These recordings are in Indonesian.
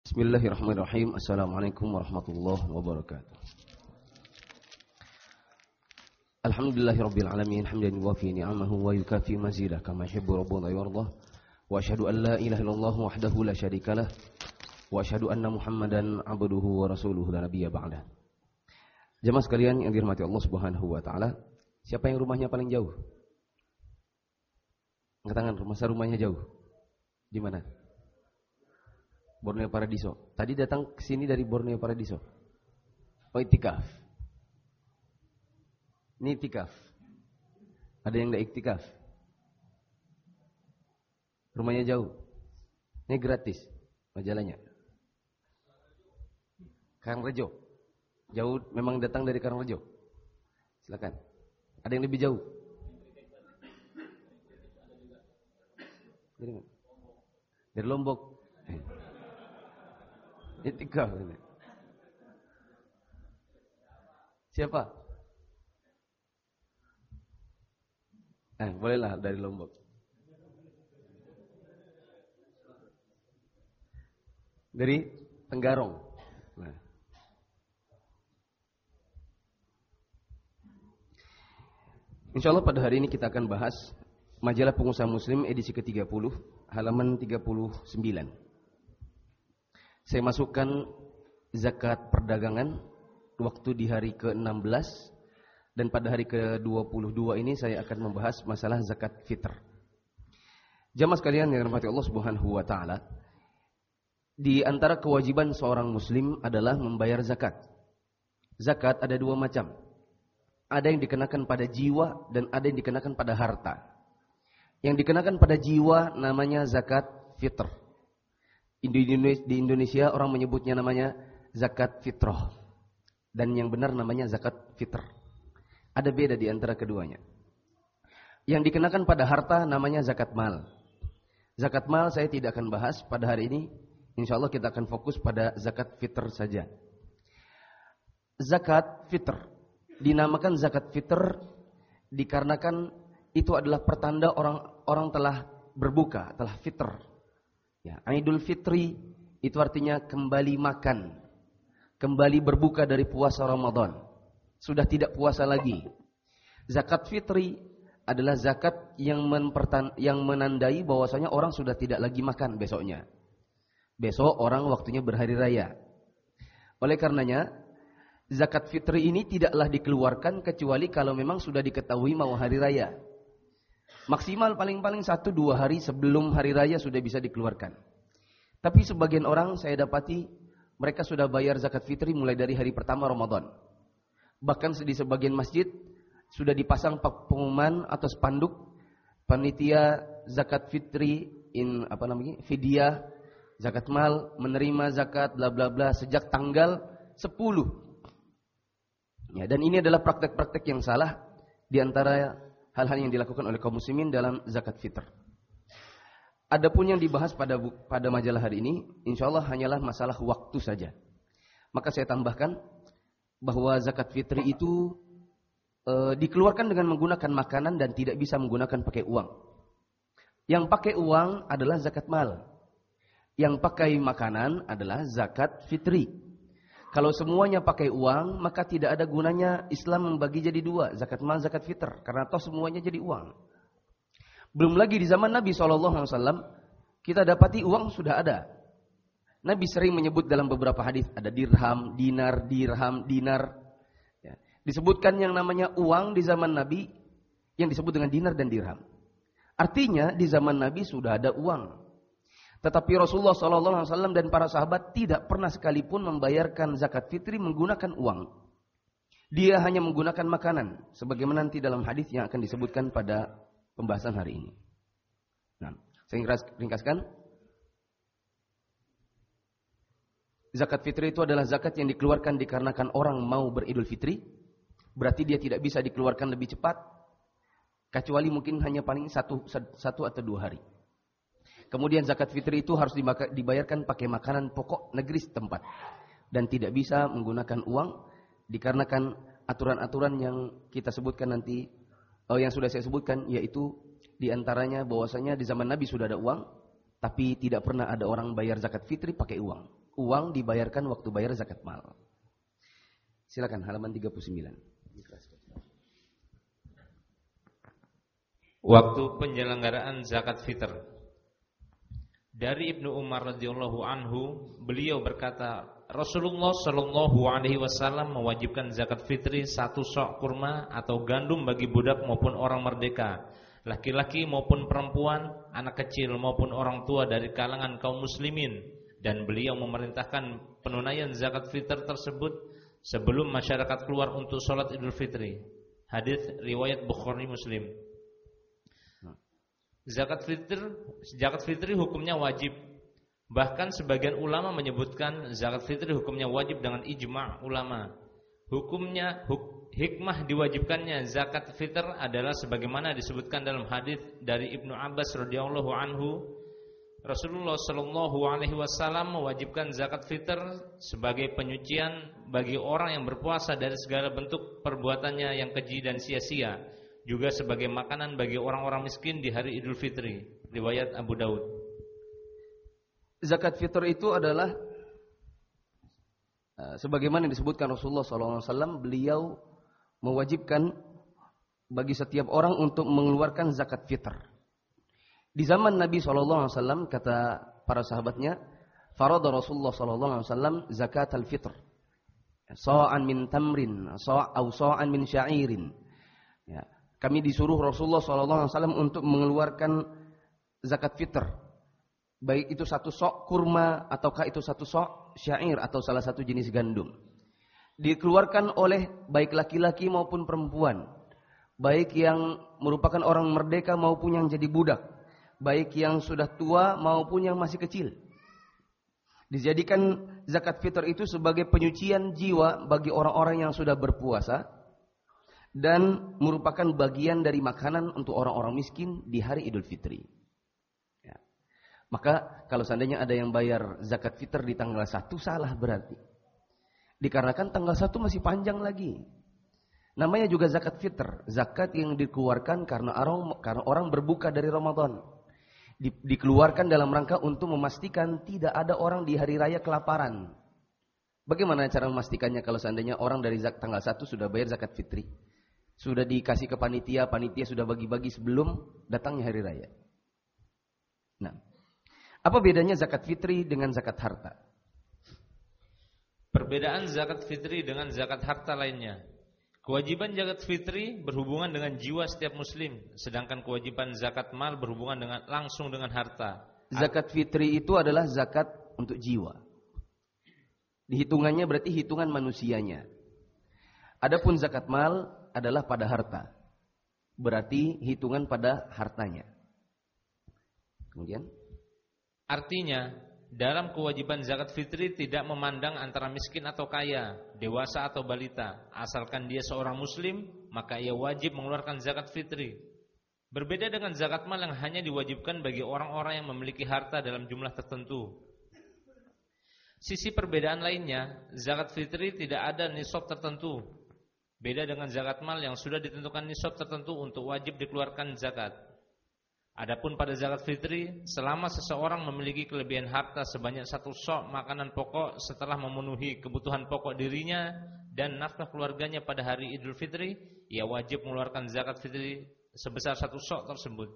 Bismillahirrahmanirrahim. Assalamualaikum warahmatullahi wabarakatuh. Alhamdulillahirabbil alamin, hamdan yuwafi ni'amahu wa yukafi mazidah kama yuhibbu rabbuna yardah. Wa asyhadu an la ilaha illallah wahdahu la syarikalah wa asyhadu anna Muhammadan abduhu wa rasuluhu la nabiyya ba'dah. Jemaah sekalian yang dirahmati Allah Subhanahu wa taala, siapa yang rumahnya paling jauh? Angkat tangan, rumahnya jauh. Di mana? Borneo Paradiso. Tadi datang ke sini dari Borneo Paradiso. Oh, iktikaf. Ini iktikaf. Ada yang enggak iktikaf? Rumahnya jauh. Ini gratis majalahnya. Karangrejo. Jauh, memang datang dari Karangrejo. Silakan. Ada yang lebih jauh? Dari Lombok. Iktikaf ini. Siapa? Bolehlah dari Lombok. Dari Tenggarong. Nah. Insyaallah pada hari ini kita akan bahas Majalah Pengusaha Muslim edisi ke-30, halaman 39. Saya masukkan zakat perdagangan waktu di hari ke-16 dan pada hari ke-22 ini saya akan membahas masalah zakat fitr. Jamaah sekalian yang dirahmati Allah Subhanahu wa taala, di antara kewajiban seorang muslim adalah membayar zakat. Zakat ada dua macam. Ada yang dikenakan pada jiwa dan ada yang dikenakan pada harta. Yang dikenakan pada jiwa namanya zakat fitr. Di Indonesia orang menyebutnya namanya zakat fitrah. Dan yang benar namanya zakat fitr. Ada beda di antara keduanya. Yang dikenakan pada harta namanya zakat mal. Zakat mal saya tidak akan bahas pada hari ini. Insya Allah kita akan fokus pada zakat fitr saja. Zakat fitr dinamakan zakat fitr dikarenakan itu adalah pertanda orang telah berbuka, telah fitr. Ya, Idul Fitri itu artinya kembali makan, kembali berbuka dari puasa Ramadan. Sudah tidak puasa lagi. Zakat fitri adalah zakat yang menandai bahwasanya orang sudah tidak lagi makan besoknya. Besok orang waktunya berhari raya. Oleh karenanya, zakat fitri ini tidaklah dikeluarkan kecuali kalau memang sudah diketahui mau hari raya. Maksimal paling-paling 1-2 hari sebelum hari raya sudah bisa dikeluarkan. Tapi sebagian orang saya dapati mereka sudah bayar zakat fitri mulai dari hari pertama Ramadan. Bahkan di sebagian masjid sudah dipasang pengumuman atau spanduk panitia zakat fitri fidyah zakat mal menerima zakat bla bla bla sejak tanggal 10. Ya, dan ini adalah praktek-praktek yang salah di antara hal-hal yang dilakukan oleh kaum muslimin dalam zakat fitr. Adapun yang dibahas pada majalah hari ini, insyaallah hanyalah masalah waktu saja. Maka saya tambahkan bahwa zakat fitri itu dikeluarkan dengan menggunakan makanan dan tidak bisa menggunakan pakai uang. Yang pakai uang adalah zakat mal. Yang pakai makanan adalah zakat fitri. Kalau semuanya pakai uang, maka tidak ada gunanya Islam membagi jadi dua, zakat mal, zakat fitr, karena toh semuanya jadi uang. Belum lagi di zaman Nabi SAW, kita dapati uang sudah ada. Nabi sering menyebut dalam beberapa hadis ada dirham, dinar, Ya. Disebutkan yang namanya uang di zaman Nabi yang disebut dengan dinar dan dirham. Artinya di zaman Nabi sudah ada uang. Tetapi Rasulullah SAW dan para sahabat tidak pernah sekalipun membayarkan zakat fitri menggunakan uang. Dia hanya menggunakan makanan, sebagaimana nanti dalam hadis yang akan disebutkan pada pembahasan hari ini. Nah, saya ringkaskan. Zakat fitri itu adalah zakat yang dikeluarkan dikarenakan orang mau beridul fitri. Berarti dia tidak bisa dikeluarkan lebih cepat, kecuali mungkin hanya paling satu atau 2 hari. Kemudian zakat fitri itu harus dibayarkan pakai makanan pokok negeri setempat. Dan tidak bisa menggunakan uang. Dikarenakan aturan-aturan yang kita sebutkan nanti. Yang sudah saya sebutkan. Yaitu diantaranya bahwasanya di zaman Nabi sudah ada uang. Tapi tidak pernah ada orang bayar zakat fitri pakai uang. uang dibayarkan waktu bayar zakat mal. Silakan halaman 39. Waktu penyelenggaraan zakat fitr. Dari Ibnu Umar radhiyallahu anhu, beliau berkata, Rasulullah shallallahu alaihi wasallam mewajibkan zakat fitri 1 sok kurma atau gandum bagi budak maupun orang merdeka, laki-laki maupun perempuan, anak kecil maupun orang tua dari kalangan kaum muslimin, dan beliau memerintahkan penunaian zakat fitr tersebut sebelum masyarakat keluar untuk sholat Idul Fitri. Hadis riwayat Bukhari Muslim. Zakat fitri hukumnya wajib. Bahkan sebagian ulama menyebutkan zakat fitri hukumnya wajib dengan ijma' ulama. Hikmah diwajibkannya zakat fitr adalah sebagaimana disebutkan dalam hadis dari Ibnu Abbas radhiyallahu anhu, Rasulullah shallallahu alaihi wasallam mewajibkan zakat fitr sebagai penyucian bagi orang yang berpuasa dari segala bentuk perbuatannya yang keji dan sia-sia, juga sebagai makanan bagi orang-orang miskin di hari Idul Fitri. Riwayat Abu Daud. Zakat fitr itu adalah sebagaimana disebutkan Rasulullah SAW, beliau mewajibkan bagi setiap orang untuk mengeluarkan zakat fitr. Di zaman Nabi SAW, kata para sahabatnya, farada Rasulullah SAW zakat al-fitr, sa'an min tamrin, sa'an min sya'irin. Ya, kami disuruh Rasulullah SAW untuk mengeluarkan zakat fitr, baik itu 1 sok kurma ataukah itu 1 sok syair atau salah satu jenis gandum. Dikeluarkan oleh baik laki-laki maupun perempuan, baik yang merupakan orang merdeka maupun yang jadi budak, baik yang sudah tua maupun yang masih kecil. Dijadikan zakat fitr itu sebagai penyucian jiwa bagi orang-orang yang sudah berpuasa dan merupakan bagian dari makanan untuk orang-orang miskin di hari Idul Fitri. Ya. Maka kalau seandainya ada yang bayar zakat fitr di tanggal 1, salah berarti. Dikarenakan tanggal 1 masih panjang lagi. Namanya juga zakat fitr, zakat yang dikeluarkan karena orang berbuka dari Ramadan. Dikeluarkan dalam rangka untuk memastikan tidak ada orang di hari raya kelaparan. Bagaimana cara memastikannya kalau seandainya orang dari tanggal 1 sudah bayar zakat fitri? Sudah dikasih ke panitia sudah bagi-bagi sebelum datangnya hari raya. Nah, apa bedanya zakat fitri dengan zakat harta? Perbedaan zakat fitri dengan zakat harta lainnya. Kewajiban zakat fitri berhubungan dengan jiwa setiap muslim, sedangkan kewajiban zakat mal berhubungan langsung dengan harta. Zakat fitri itu adalah zakat untuk jiwa. Dihitungannya berarti hitungan manusianya. Adapun zakat mal adalah pada harta. Berarti hitungan pada hartanya. Kemudian, artinya dalam kewajiban zakat fitri tidak memandang antara miskin atau kaya, dewasa atau balita. Asalkan dia seorang muslim, maka ia wajib mengeluarkan zakat fitri. Berbeda dengan zakat mal yang hanya diwajibkan bagi orang-orang yang memiliki harta dalam jumlah tertentu. Sisi perbedaan lainnya, zakat fitri tidak ada nisab tertentu. Beda dengan zakat mal yang sudah ditentukan nisab tertentu untuk wajib dikeluarkan zakat. Adapun pada zakat fitri, selama seseorang memiliki kelebihan harta sebanyak 1 sok makanan pokok setelah memenuhi kebutuhan pokok dirinya dan nafkah keluarganya pada hari Idul Fitri, ia wajib mengeluarkan zakat fitri sebesar 1 sok tersebut.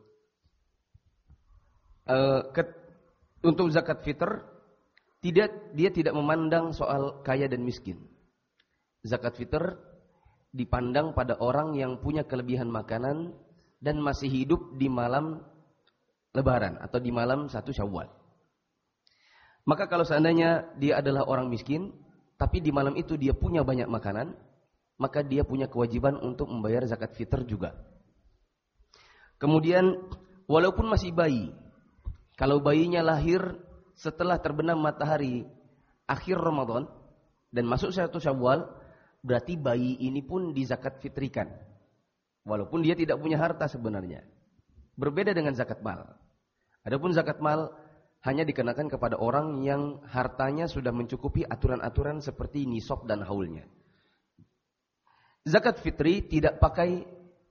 Untuk zakat fitr, dia tidak memandang soal kaya dan miskin. Zakat fitr dipandang pada orang yang punya kelebihan makanan dan masih hidup di malam Lebaran atau di malam 1 Syawal. Maka kalau seandainya dia adalah orang miskin, tapi di malam itu dia punya banyak makanan, maka dia punya kewajiban untuk membayar zakat fitr juga. Kemudian, walaupun masih bayi, kalau bayinya lahir setelah terbenam matahari akhir Ramadan dan masuk 1 Syawal, berarti bayi ini pun dizakat fitrikan. Walaupun dia tidak punya harta sebenarnya. Berbeda dengan zakat mal. Adapun zakat mal hanya dikenakan kepada orang yang hartanya sudah mencukupi aturan-aturan seperti nisab dan haulnya. Zakat fitri tidak pakai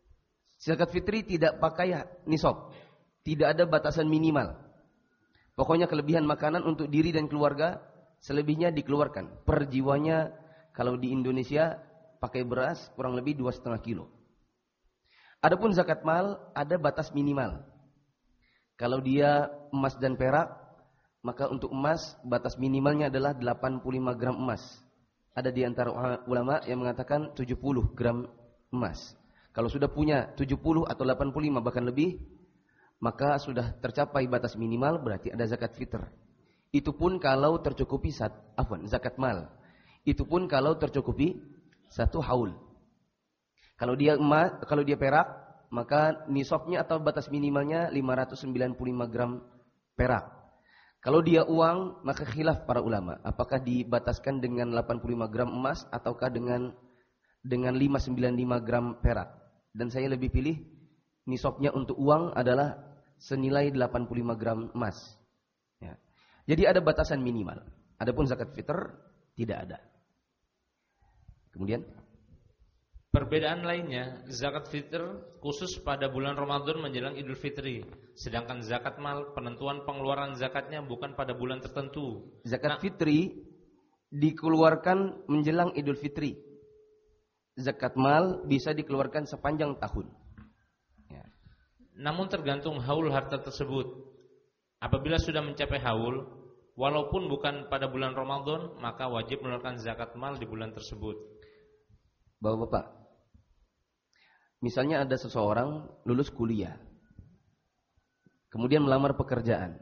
nisab. Tidak ada batasan minimal. Pokoknya kelebihan makanan untuk diri dan keluarga Selebihnya dikeluarkan. Per jiwanya kalau di Indonesia pakai beras kurang lebih 2,5 kilo. Adapun zakat mal ada batas minimal. Kalau dia emas dan perak, maka untuk emas batas minimalnya adalah 85 gram emas. Ada di antara ulama yang mengatakan 70 gram emas. Kalau sudah punya 70 atau 85 bahkan lebih, maka sudah tercapai batas minimal, berarti ada zakat fitr. Itu pun kalau tercukupi zakat mal. Itu pun kalau tercukupi 1 haul. Kalau dia emas, kalau dia perak, maka nisabnya atau batas minimalnya 595 gram perak. Kalau dia uang, maka khilaf para ulama. Apakah dibataskan dengan 85 gram emas ataukah dengan 595 gram perak. Dan saya lebih pilih nisabnya untuk uang adalah senilai 85 gram emas. Ya. Jadi ada batasan minimal. Adapun zakat fitr tidak ada. Kemudian perbedaan lainnya, zakat fitr khusus pada bulan Ramadan menjelang Idul Fitri. Sedangkan zakat mal, penentuan pengeluaran zakatnya bukan pada bulan tertentu. Zakat fitri dikeluarkan menjelang Idul Fitri. Zakat mal bisa dikeluarkan sepanjang tahun. Ya. Namun tergantung haul harta tersebut. Apabila sudah mencapai haul, walaupun bukan pada bulan Ramadan, maka wajib mengeluarkan zakat mal di bulan tersebut. Bapak-bapak, misalnya ada seseorang lulus kuliah, kemudian melamar pekerjaan.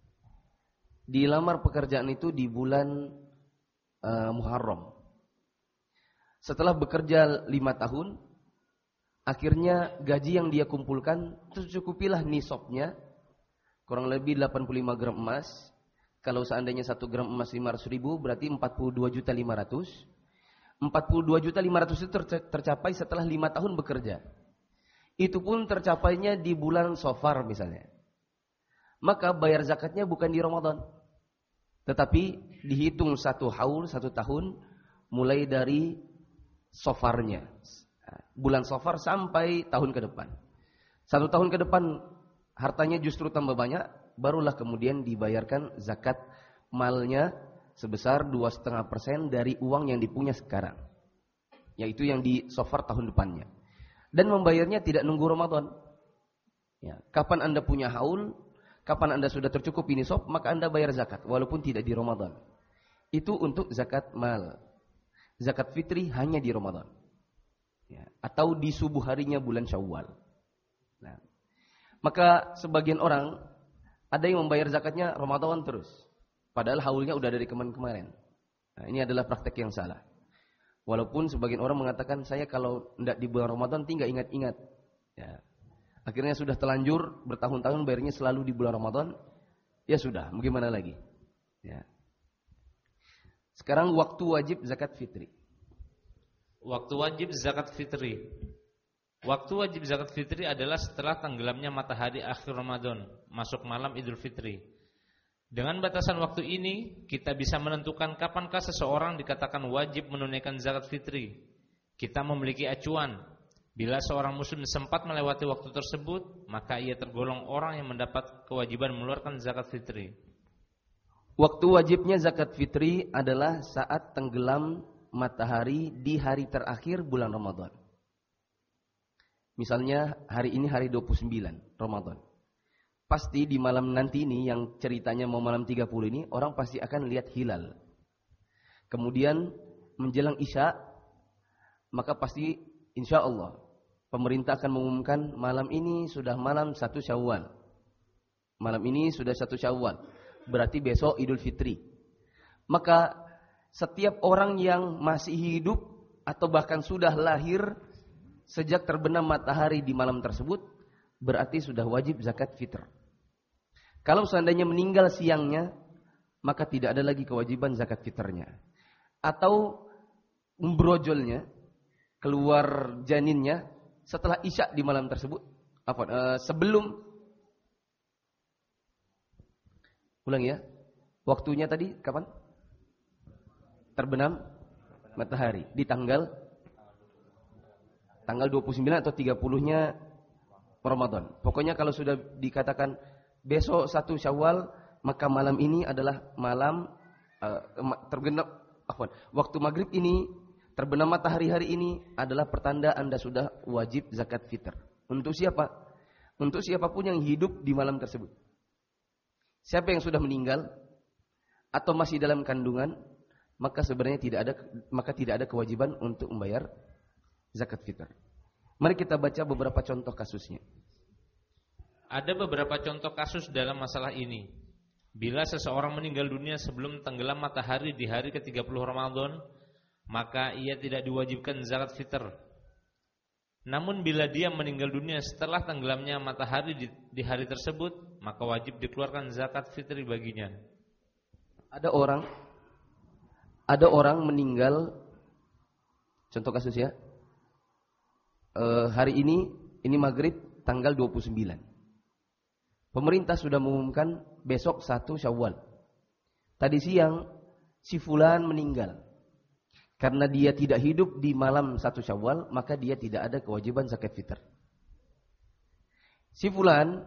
Dilamar pekerjaan itu di bulan Muharram. Setelah bekerja 5 tahun, akhirnya gaji yang dia kumpulkan tercukupilah nisabnya, kurang lebih 85 gram emas. Kalau seandainya 1 gram emas 500.000, berarti 42.500.000. 42.500.000 itu tercapai setelah 5 tahun bekerja. Itu pun tercapainya di bulan Safar misalnya. Maka bayar zakatnya bukan di Ramadan, tetapi dihitung 1 haul, 1 tahun, mulai dari Safarnya. Bulan Safar sampai tahun ke depan. 1 tahun ke depan hartanya justru tambah banyak, barulah kemudian dibayarkan zakat malnya sebesar 2,5% dari uang yang dipunya sekarang, yaitu yang di Safar tahun depannya. Dan membayarnya tidak nunggu Ramadan. Ya, kapan Anda punya haul, kapan Anda sudah tercukupi nisab, maka Anda bayar zakat walaupun tidak di Ramadan. Itu untuk zakat mal. Zakat fitri hanya di Ramadan. Ya, atau di subuh harinya bulan Syawal. Nah, maka sebagian orang ada yang membayar zakatnya Ramadan terus, padahal haulnya udah dari kemarin. Nah, ini adalah praktek yang salah. Walaupun sebagian orang mengatakan, saya kalau tidak di bulan Ramadan tinggal ingat-ingat. Ya. Akhirnya sudah telanjur bertahun-tahun bayarnya selalu di bulan Ramadan. Ya sudah, bagaimana lagi? Ya. Sekarang waktu wajib zakat fitri. Waktu wajib zakat fitri. Waktu wajib zakat fitri adalah setelah tenggelamnya matahari akhir Ramadan, masuk malam Idul Fitri. Dengan batasan waktu ini, kita bisa menentukan kapankah seseorang dikatakan wajib menunaikan zakat fitri. Kita memiliki acuan. Bila seorang muslim sempat melewati waktu tersebut, maka ia tergolong orang yang mendapat kewajiban mengeluarkan zakat fitri. Waktu wajibnya zakat fitri adalah saat tenggelam matahari di hari terakhir bulan Ramadan. Misalnya hari ini hari 29 Ramadan. Pasti di malam nanti ini yang ceritanya mau malam 30 ini, orang pasti akan lihat hilal. Kemudian menjelang Isya, maka pasti insya Allah pemerintah akan mengumumkan malam ini sudah malam 1 Syawal. Malam ini sudah 1 Syawal. Berarti besok Idul Fitri. Maka setiap orang yang masih hidup atau bahkan sudah lahir sejak terbenam matahari di malam tersebut, berarti sudah wajib zakat fitr. Kalau seandainya meninggal siangnya, maka tidak ada lagi kewajiban zakat fitrnya. Atau membrojolnya, keluar janinnya setelah Isya di malam tersebut, sebelum ulang ya. Waktunya tadi kapan? Terbenam matahari di tanggal 29 atau 30-nya Ramadan. Pokoknya kalau sudah dikatakan besok 1 Syawal, maka malam ini adalah malam terbenam waktu maghrib ini, terbenam matahari hari ini adalah pertanda Anda sudah wajib zakat fitr. Untuk siapa? Untuk siapapun yang hidup di malam tersebut. Siapa yang sudah meninggal atau masih dalam kandungan, maka sebenarnya tidak ada kewajiban untuk membayar zakat fitr. Mari kita baca beberapa contoh kasusnya. Ada beberapa contoh kasus dalam masalah ini. Bila seseorang meninggal dunia sebelum tenggelam matahari di hari ke-30 Ramadan, maka ia tidak diwajibkan zakat fitr. Namun bila dia meninggal dunia setelah tenggelamnya matahari di hari tersebut, maka wajib dikeluarkan zakat fitri baginya. Ada orang meninggal, contoh kasus ya, hari ini maghrib tanggal 29. Pemerintah sudah mengumumkan besok 1 Syawal. Tadi siang si fulan meninggal. Karena dia tidak hidup di malam 1 Syawal, maka dia tidak ada kewajiban zakat fitr. Si fulan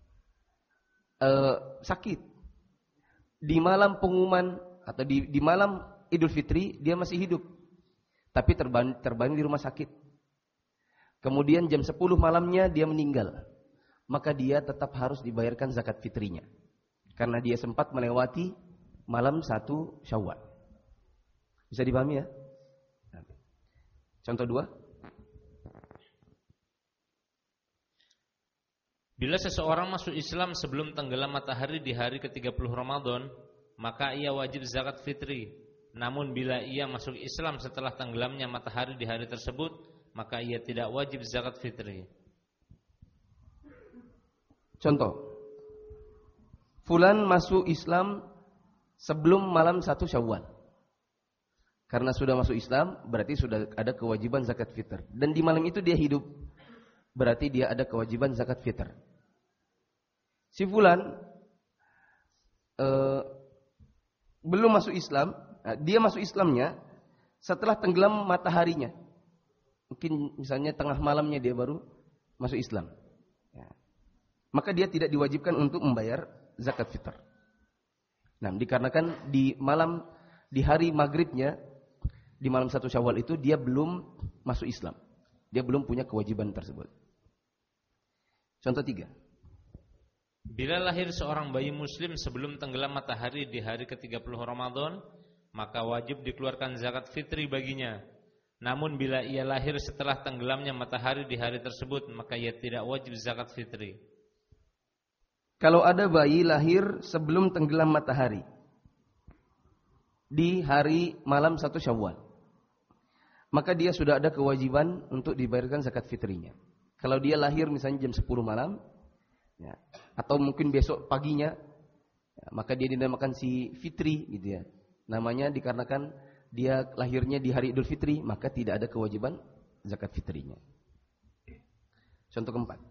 sakit. Di malam pengumuman atau di malam Idul Fitri dia masih hidup. Tapi terbaring di rumah sakit. Kemudian jam 10 malamnya dia meninggal. Maka dia tetap harus dibayarkan zakat fitrinya. Karena dia sempat melewati malam 1 Syawal. Bisa dipahami ya? Contoh 2. Bila seseorang masuk Islam sebelum tenggelam matahari di hari ke-30 Ramadan, maka ia wajib zakat fitri. Namun bila ia masuk Islam setelah tenggelamnya matahari di hari tersebut, maka ia tidak wajib zakat fitri. Contoh, fulan masuk Islam sebelum malam 1 Syawal. Karena sudah masuk Islam, berarti sudah ada kewajiban zakat fitr. Dan di malam itu dia hidup, berarti dia ada kewajiban zakat fitr. Si fulan belum masuk Islam, dia masuk Islamnya setelah tenggelam mataharinya. Mungkin misalnya tengah malamnya dia baru masuk Islam. Maka dia tidak diwajibkan untuk membayar zakat fitr. Nah, dikarenakan di hari maghribnya, di malam 1 Syawal itu dia belum masuk Islam. Dia belum punya kewajiban tersebut. Contoh 3. Bila lahir seorang bayi muslim sebelum tenggelam matahari di hari ke-30 Ramadan, maka wajib dikeluarkan zakat fitri baginya. Namun bila ia lahir setelah tenggelamnya matahari di hari tersebut, maka ia tidak wajib zakat fitri. Kalau ada bayi lahir sebelum tenggelam matahari di hari malam 1 Syawal, maka dia sudah ada kewajiban untuk dibayarkan zakat fitrinya. Kalau dia lahir misalnya jam 10 malam, ya, atau mungkin besok paginya, ya, maka dia dinamakan si fitri, gitu ya. Namanya dikarenakan dia lahirnya di hari Idul Fitri, maka tidak ada kewajiban zakat fitrinya. Contoh 4.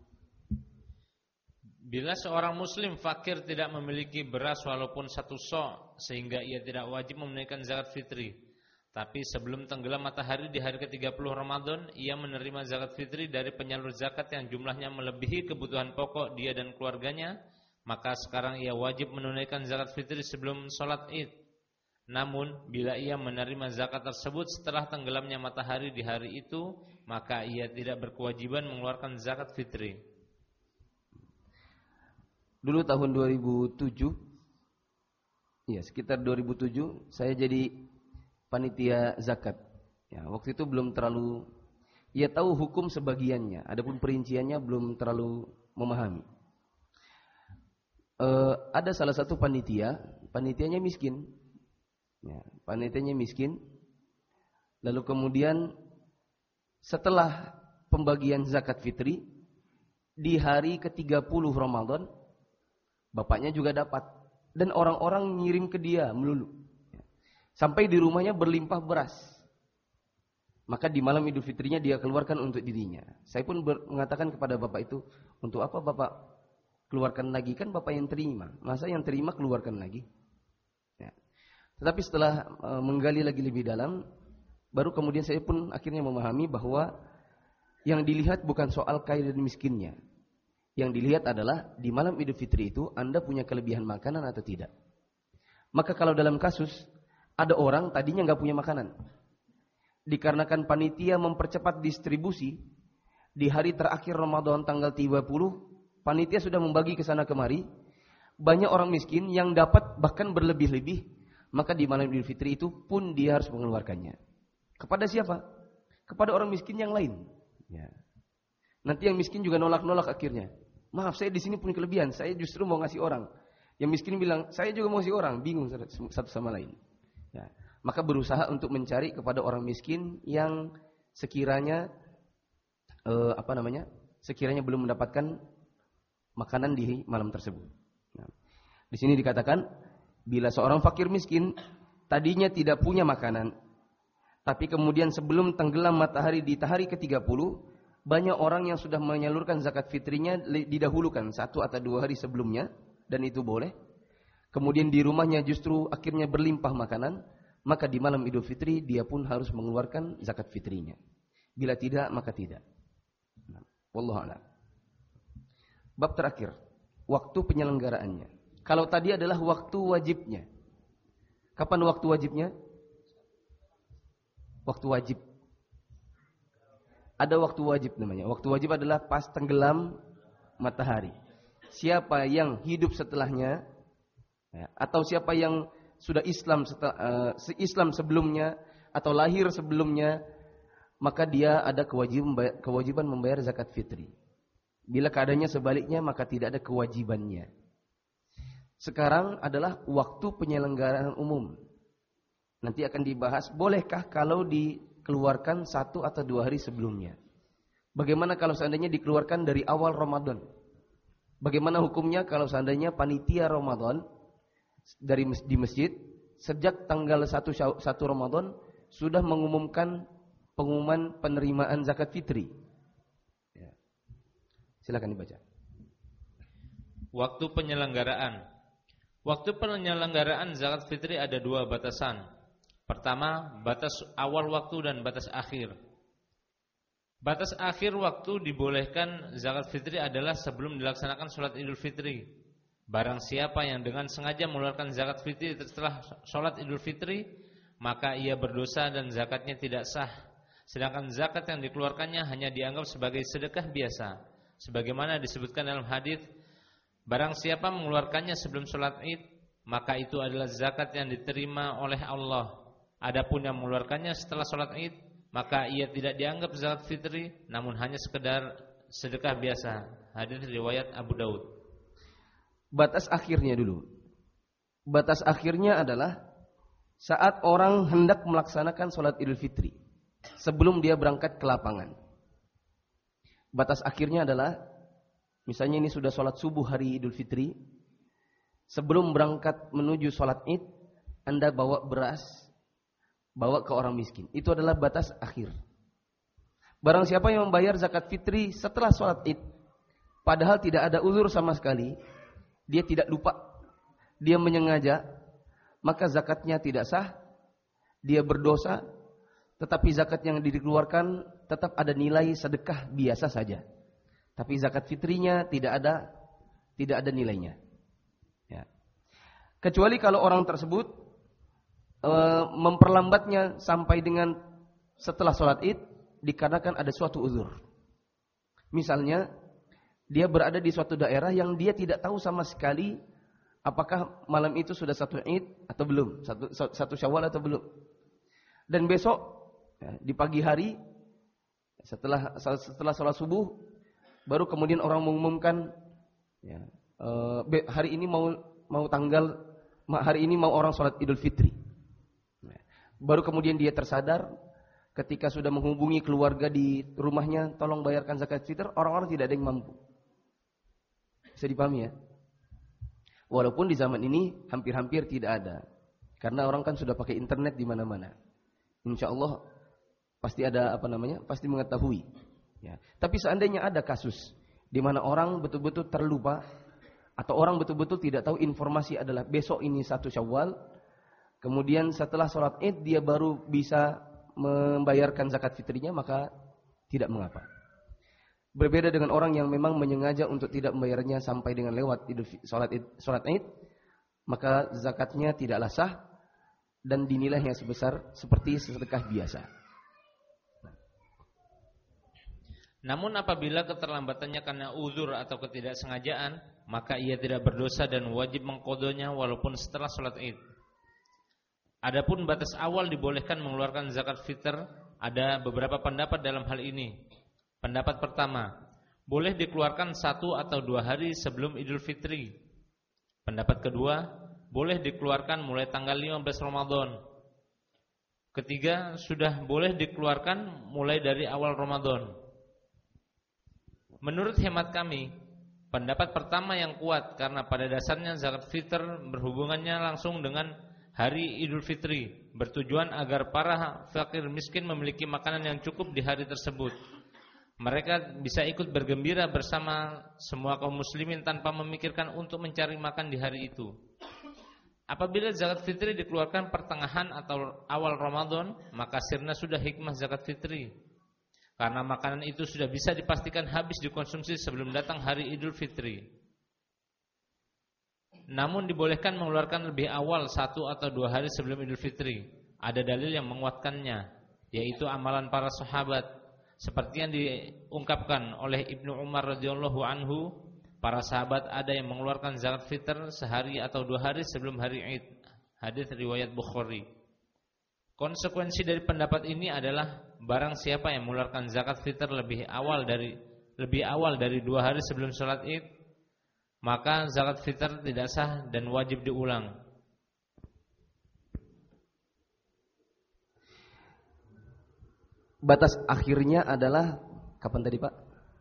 Bila seorang muslim fakir tidak memiliki beras walaupun 1 sok, sehingga ia tidak wajib menunaikan zakat fitri. Tapi sebelum tenggelam matahari di hari ke-30 Ramadan, ia menerima zakat fitri dari penyalur zakat yang jumlahnya melebihi kebutuhan pokok dia dan keluarganya, maka sekarang ia wajib menunaikan zakat fitri sebelum sholat Id. Namun, bila ia menerima zakat tersebut setelah tenggelamnya matahari di hari itu, maka ia tidak berkewajiban mengeluarkan zakat fitri. Dulu tahun 2007, ya sekitar 2007, saya jadi panitia zakat. Ya, waktu itu belum terlalu, ya tahu hukum sebagiannya, adapun perinciannya belum terlalu memahami. Ada salah satu panitianya miskin. Ya, panitianya miskin. Lalu kemudian setelah pembagian zakat fitri di hari ke-30 Ramadan, bapaknya juga dapat, dan orang-orang ngirim ke dia melulu. Sampai di rumahnya berlimpah beras. Maka di malam Idul Fitrinya dia keluarkan untuk dirinya. Saya pun mengatakan kepada bapak itu, untuk apa bapak keluarkan lagi? Kan bapak yang terima. Masa yang terima keluarkan lagi? Ya. Tetapi setelah menggali lagi lebih dalam, baru kemudian saya pun akhirnya memahami bahwa yang dilihat bukan soal kaya dan miskinnya. Yang dilihat adalah di malam Idul Fitri itu Anda punya kelebihan makanan atau tidak. Maka kalau dalam kasus ada orang tadinya nggak punya makanan, dikarenakan panitia mempercepat distribusi di hari terakhir Ramadan tanggal 30, panitia sudah membagi ke sana kemari, banyak orang miskin yang dapat bahkan berlebih-lebih, maka di malam Idul Fitri itu pun dia harus mengeluarkannya. Kepada siapa? Kepada orang miskin yang lain. Ya. Nanti yang miskin juga nolak-nolak akhirnya. Maaf, saya di sini punya kelebihan, saya justru mau ngasih orang. Yang miskin bilang, saya juga mau ngasih orang, bingung satu sama lain. Ya. Maka berusaha untuk mencari kepada orang miskin yang sekiranya sekiranya belum mendapatkan makanan di malam tersebut. Nah, di sini dikatakan, bila seorang fakir miskin tadinya tidak punya makanan, tapi kemudian sebelum tenggelam matahari di hari ke-30, banyak orang yang sudah menyalurkan zakat fitrinya didahulukan 1 atau 2 hari sebelumnya, dan itu boleh. Kemudian di rumahnya justru akhirnya berlimpah makanan, maka di malam Idul Fitri dia pun harus mengeluarkan zakat fitrinya. Bila tidak, maka tidak. Wallahu a'lam. Bab terakhir, waktu penyelenggaraannya. Kalau tadi adalah waktu wajibnya. Kapan waktu wajibnya? Waktu wajib. Ada waktu wajib namanya. Waktu wajib adalah pas tenggelam matahari. Siapa yang hidup setelahnya, ya, atau siapa yang sudah Islam sebelumnya atau lahir sebelumnya, maka dia ada kewajiban membayar zakat fitri. Bila keadaannya sebaliknya, maka tidak ada kewajibannya. Sekarang adalah waktu penyelenggaraan umum. Nanti akan dibahas, bolehkah kalau dikeluarkan 1 atau 2 hari sebelumnya? Bagaimana kalau seandainya dikeluarkan dari awal Ramadan? Bagaimana hukumnya kalau seandainya panitia Ramadan di masjid sejak tanggal 1 Ramadan sudah mengumumkan pengumuman penerimaan zakat fitri? Ya. Silakan dibaca. Waktu penyelenggaraan. Waktu penyelenggaraan zakat fitri ada 2 batasan. Pertama, batas awal waktu dan batas akhir. Batas akhir waktu dibolehkan zakat fitri adalah sebelum dilaksanakan sholat Idul Fitri. Barang siapa yang dengan sengaja mengeluarkan zakat fitri setelah sholat Idul Fitri, maka ia berdosa dan zakatnya tidak sah. Sedangkan zakat yang dikeluarkannya hanya dianggap sebagai sedekah biasa. Sebagaimana disebutkan dalam hadis, barang siapa mengeluarkannya sebelum sholat Id, maka itu adalah zakat yang diterima oleh Allah. Adapun yang mengeluarkannya setelah sholat Id, maka ia tidak dianggap zakat fitri, namun hanya sekedar sedekah biasa. Hadis riwayat Abu Daud. Batas akhirnya dulu. Batas akhirnya adalah saat orang hendak melaksanakan sholat Idul Fitri, sebelum dia berangkat ke lapangan. Batas akhirnya adalah, misalnya ini sudah sholat subuh hari Idul Fitri, sebelum berangkat menuju sholat Id, Anda bawa beras, bawa ke orang miskin. Itu adalah batas akhir. Barang siapa yang membayar zakat fitri setelah sholat Id, padahal tidak ada uzur sama sekali, dia tidak lupa, dia menyengaja, maka zakatnya tidak sah, dia berdosa, tetapi zakat yang dikeluarkan tetap ada nilai sedekah biasa saja. Tapi zakat fitrinya tidak ada nilainya. Ya. Kecuali kalau orang tersebut memperlambatnya sampai dengan setelah sholat Id dikarenakan ada suatu uzur. Misalnya dia berada di suatu daerah yang dia tidak tahu sama sekali apakah malam itu sudah satu Id atau belum, satu Syawal atau belum. Dan besok ya, di pagi hari setelah sholat subuh baru kemudian orang mengumumkan ya, hari ini hari ini mau orang sholat Idul Fitri. Baru kemudian dia tersadar ketika sudah menghubungi keluarga di rumahnya, tolong bayarkan zakat fitr, orang-orang tidak ada yang mampu. Bisa dipahami ya? Walaupun di zaman ini hampir-hampir tidak ada. Karena orang kan sudah pakai internet di mana-mana. Insya Allah pasti ada pasti mengetahui. Ya. Tapi seandainya ada kasus di mana orang betul-betul terlupa atau orang betul-betul tidak tahu informasi adalah besok ini 1 Syawal, kemudian setelah sholat Id dia baru bisa membayarkan zakat fitrinya, maka tidak mengapa. Berbeda dengan orang yang memang menyengaja untuk tidak membayarnya sampai dengan lewat sholat Id, maka zakatnya tidaklah sah dan dinilainya sebesar seperti sedekah biasa. Namun apabila keterlambatannya karena uzur atau ketidaksengajaan, maka ia tidak berdosa dan wajib mengqadhonya walaupun setelah sholat Id. Adapun batas awal dibolehkan mengeluarkan zakat fitr, ada beberapa pendapat dalam hal ini. Pendapat pertama, boleh dikeluarkan 1 atau 2 hari sebelum Idul Fitri. Pendapat kedua, boleh dikeluarkan mulai tanggal 15 Ramadan. Ketiga, sudah boleh dikeluarkan mulai dari awal Ramadan. Menurut hemat kami, pendapat pertama yang kuat karena pada dasarnya zakat fitr berhubungannya langsung dengan hari Idul Fitri, bertujuan agar para fakir miskin memiliki makanan yang cukup di hari tersebut. Mereka bisa ikut bergembira bersama semua kaum muslimin tanpa memikirkan untuk mencari makan di hari itu. Apabila zakat fitri dikeluarkan pertengahan atau awal Ramadan, maka sirna sudah hikmah zakat fitri. Karena makanan itu sudah bisa dipastikan habis dikonsumsi sebelum datang hari Idul Fitri. Namun dibolehkan mengeluarkan lebih awal 1 atau 2 hari sebelum Idul Fitri. Ada dalil yang menguatkannya, yaitu amalan para sahabat. Seperti yang diungkapkan oleh Ibnu Umar radhiyallahu anhu, para sahabat ada yang mengeluarkan zakat fitr sehari atau 2 hari sebelum hari Id. Hadis riwayat Bukhari. Konsekuensi dari pendapat ini adalah barang siapa yang mengeluarkan zakat fitr lebih awal dari 2 hari sebelum salat Id, maka zakat fitr tidak sah dan wajib diulang. Batas akhirnya adalah kapan tadi Pak?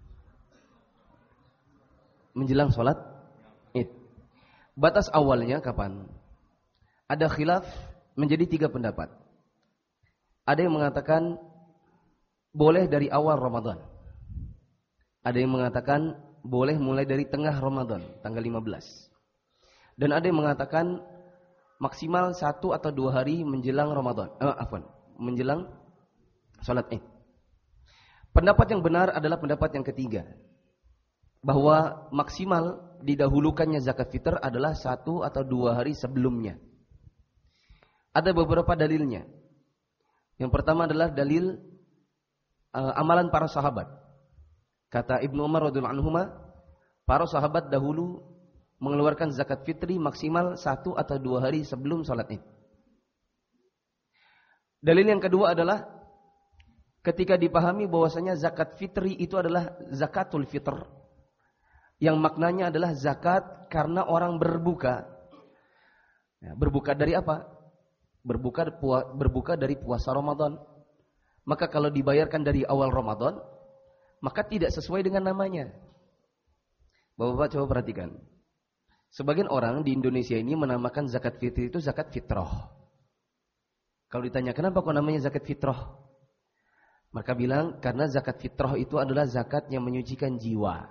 Menjelang sholat Id. Batas awalnya kapan? Ada khilaf menjadi 3 pendapat. Ada yang mengatakan boleh dari awal Ramadan. Ada yang mengatakan boleh mulai dari tengah Ramadan, tanggal 15. Dan ada yang mengatakan maksimal 1 atau 2 hari menjelang Ramadan. Menjelang salat Id. Pendapat yang benar adalah pendapat yang ketiga, bahwa maksimal didahulukannya zakat fitr adalah 1 atau 2 hari sebelumnya. Ada beberapa dalilnya. Yang pertama adalah dalil amalan para sahabat. Kata Ibnu Umar radhiyallahu anhu, para sahabat dahulu mengeluarkan zakat fitri maksimal 1 atau 2 hari sebelum salat Id. Dalil yang kedua adalah ketika dipahami bahwasanya zakat fitri itu adalah zakatul fitr, yang maknanya adalah zakat karena orang berbuka. Berbuka dari apa? Berbuka dari puasa Ramadan. Maka kalau dibayarkan dari awal Ramadan, maka tidak sesuai dengan namanya. Bapak-bapak coba perhatikan. Sebagian orang di Indonesia ini menamakan zakat fitri itu zakat fitrah. Kalau ditanya kenapa kok namanya zakat fitrah? Mereka bilang karena zakat fitrah itu adalah zakat yang menyucikan jiwa.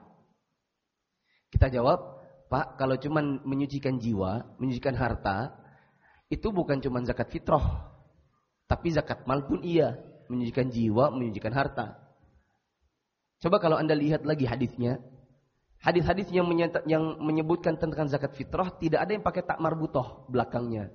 Kita jawab, Pak, kalau cuma menyucikan jiwa, menyucikan harta, itu bukan cuma zakat fitrah, tapi zakat mal pun iya, menyucikan jiwa, menyucikan harta. Coba kalau Anda lihat lagi hadisnya, hadis-hadis yang menyebutkan tentang zakat fitrah tidak ada yang pakai tak marbutoh belakangnya.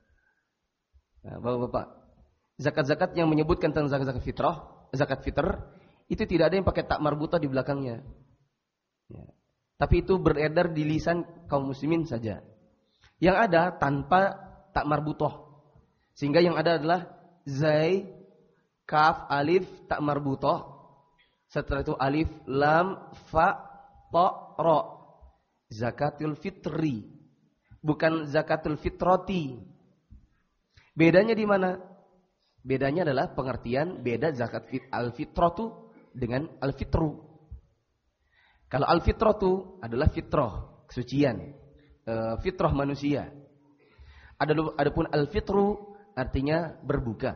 Nah, Bapak-bapak, zakat-zakat yang menyebutkan tentang zakat fitr itu tidak ada yang pakai tak marbutoh di belakangnya. Ya. Tapi itu beredar di lisan kaum muslimin saja. Yang ada tanpa tak marbutoh. Sehingga yang ada adalah zai, kaf, alif, tak marbutoh. Setelah itu alif, lam, fa, ta, ra. Zakatul fitri. Bukan zakatul fitrati. Bedanya di mana? Bedanya adalah pengertian beda zakat al-fitratu dengan al-fitru. Kalau al-fitratu adalah fitrah, kesucian, fitrah manusia. Adapun al-fitru artinya berbuka.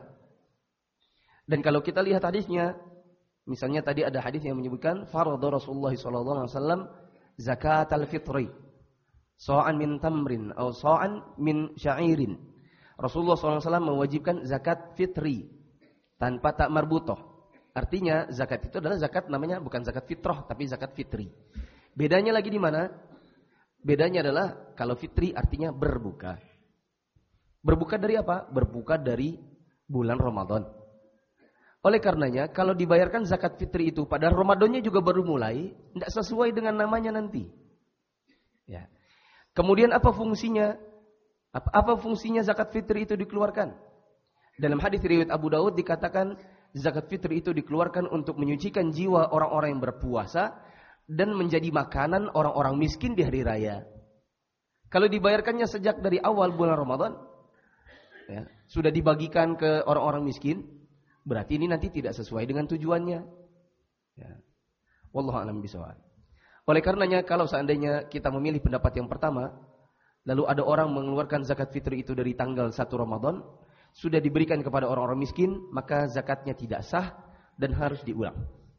Dan kalau kita lihat hadisnya, misalnya tadi ada hadis yang menyebutkan faradha Rasulullah sallallahu alaihi wasallam zakat al-fitri sa'an min tamrin atau sa'an min sya'irin. Rasulullah sallallahu alaihi wasallam mewajibkan zakat fitri tanpa tak marbutoh. Artinya zakat itu adalah zakat namanya bukan zakat fitrah tapi zakat fitri. Bedanya lagi di mana? Bedanya adalah kalau fitri artinya berbuka. Berbuka dari apa? Berbuka dari bulan Ramadan. Oleh karenanya, kalau dibayarkan zakat fitri itu pada Ramadannya juga baru mulai, tidak sesuai dengan namanya nanti. Ya. Kemudian apa fungsinya? Apa fungsinya zakat fitri itu dikeluarkan? Dalam hadis riwayat Abu Daud dikatakan zakat fitri itu dikeluarkan untuk menyucikan jiwa orang-orang yang berpuasa dan menjadi makanan orang-orang miskin di hari raya. Kalau dibayarkannya sejak dari awal bulan Ramadan, ya, sudah dibagikan ke orang-orang miskin, berarti ini nanti tidak sesuai dengan tujuannya. Ya. Wallahu a'lam bishawab. Oleh karenanya kalau seandainya kita memilih pendapat yang pertama, lalu ada orang mengeluarkan zakat fitri itu dari tanggal 1 Ramadan, sudah diberikan kepada orang-orang miskin, maka zakatnya tidak sah dan harus diulang.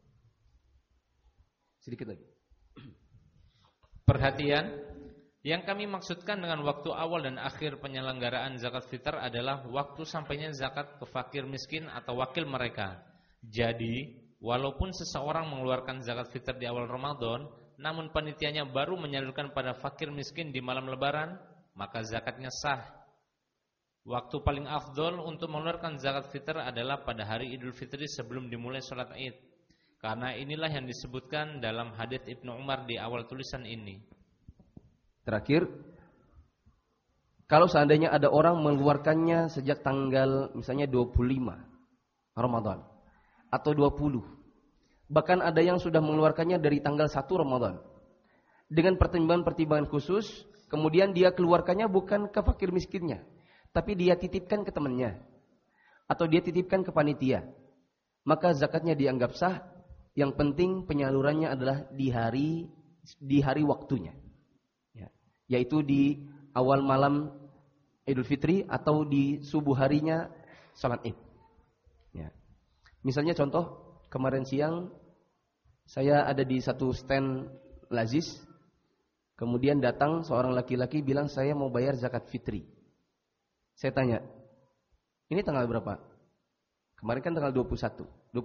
Sedikit lagi. Perhatian, yang kami maksudkan dengan waktu awal dan akhir penyelenggaraan zakat fitr adalah waktu sampainya zakat ke fakir miskin atau wakil mereka. Jadi, walaupun seseorang mengeluarkan zakat fitr di awal Ramadan, namun panitianya baru menyalurkan pada fakir miskin di malam lebaran, maka zakatnya sah. Waktu paling afdol untuk mengeluarkan zakat fitr adalah pada hari Idul Fitri sebelum dimulai sholat Id. Karena inilah yang disebutkan dalam hadits Ibnu Umar di awal tulisan ini. Terakhir, kalau seandainya ada orang mengeluarkannya sejak tanggal misalnya 25 Ramadan atau 20, bahkan ada yang sudah mengeluarkannya dari tanggal 1 Ramadan dengan pertimbangan-pertimbangan khusus, kemudian dia keluarkannya bukan ke fakir miskinnya, tapi dia titipkan ke temannya atau dia titipkan ke panitia, maka zakatnya dianggap sah. Yang penting penyalurannya adalah di hari waktunya, ya, yaitu di awal malam Idul Fitri atau di subuh harinya salat Id. Ya. Misalnya contoh, kemarin siang saya ada di satu stand Lazis, kemudian datang seorang laki-laki bilang saya mau bayar zakat fitri. Saya tanya, ini tanggal berapa? Kemarin kan tanggal 21.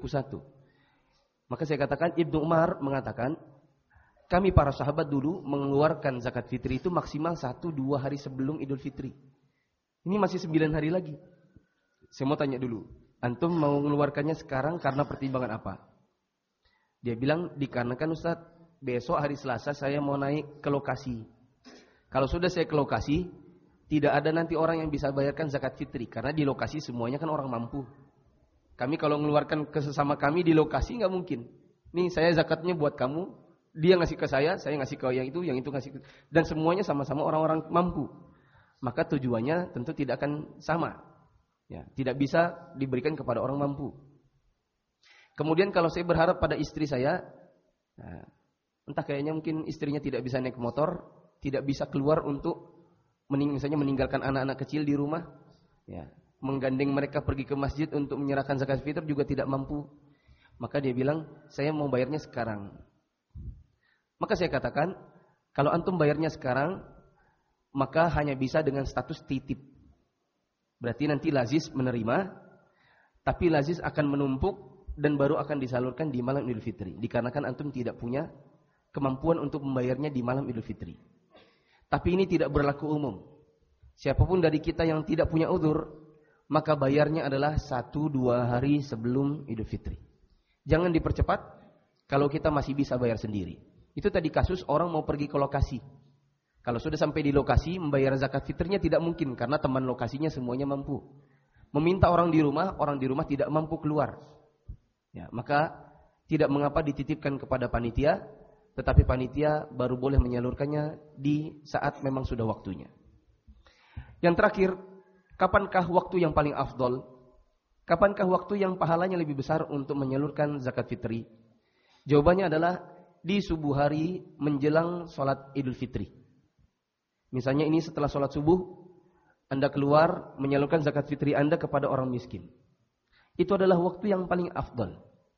Maka saya katakan, Ibnu Umar mengatakan, kami para sahabat dulu mengeluarkan zakat fitri itu maksimal 1-2 hari sebelum Idul Fitri. Ini masih 9 hari lagi. Saya mau tanya dulu, antum mau mengeluarkannya sekarang karena pertimbangan apa? Dia bilang, dikarenakan Ustaz, besok hari Selasa saya mau naik ke lokasi. Kalau sudah saya ke lokasi, tidak ada nanti orang yang bisa bayarkan zakat fitri. Karena di lokasi semuanya kan orang mampu. Kami kalau mengeluarkan ke sesama kami di lokasi nggak mungkin. Nih saya zakatnya buat kamu, dia ngasih ke saya ngasih ke yang itu ngasih ke, dan semuanya sama-sama orang-orang mampu. Maka tujuannya tentu tidak akan sama. Ya, tidak bisa diberikan kepada orang mampu. Kemudian kalau saya berharap pada istri saya, nah, entah kayaknya mungkin istrinya tidak bisa naik motor, tidak bisa keluar untuk misalnya meninggalkan anak-anak kecil di rumah, ya, menggandeng mereka pergi ke masjid untuk menyerahkan zakat fitr juga tidak mampu. Maka dia bilang, saya mau bayarnya sekarang. Maka saya katakan, kalau antum bayarnya sekarang, maka hanya bisa dengan status titip. Berarti nanti Lazis menerima, tapi Lazis akan menumpuk dan baru akan disalurkan di malam Idul Fitri. Dikarenakan antum tidak punya kemampuan untuk membayarnya di malam Idul Fitri. Tapi ini tidak berlaku umum. Siapapun dari kita yang tidak punya udzur, maka bayarnya adalah 1-2 hari sebelum Idul Fitri. Jangan dipercepat kalau kita masih bisa bayar sendiri. Itu tadi kasus orang mau pergi ke lokasi. Kalau sudah sampai di lokasi, membayar zakat fitrnya tidak mungkin karena teman lokasinya semuanya mampu. Meminta orang di rumah tidak mampu keluar. Ya, maka tidak mengapa dititipkan kepada panitia, tetapi panitia baru boleh menyalurkannya di saat memang sudah waktunya. Yang terakhir, kapankah waktu yang paling afdol? Kapankah waktu yang pahalanya lebih besar untuk menyalurkan zakat fitri? Jawabannya adalah di subuh hari menjelang sholat Idul Fitri. Misalnya ini setelah sholat subuh, Anda keluar menyalurkan zakat fitri Anda kepada orang miskin. Itu adalah waktu yang paling afdol.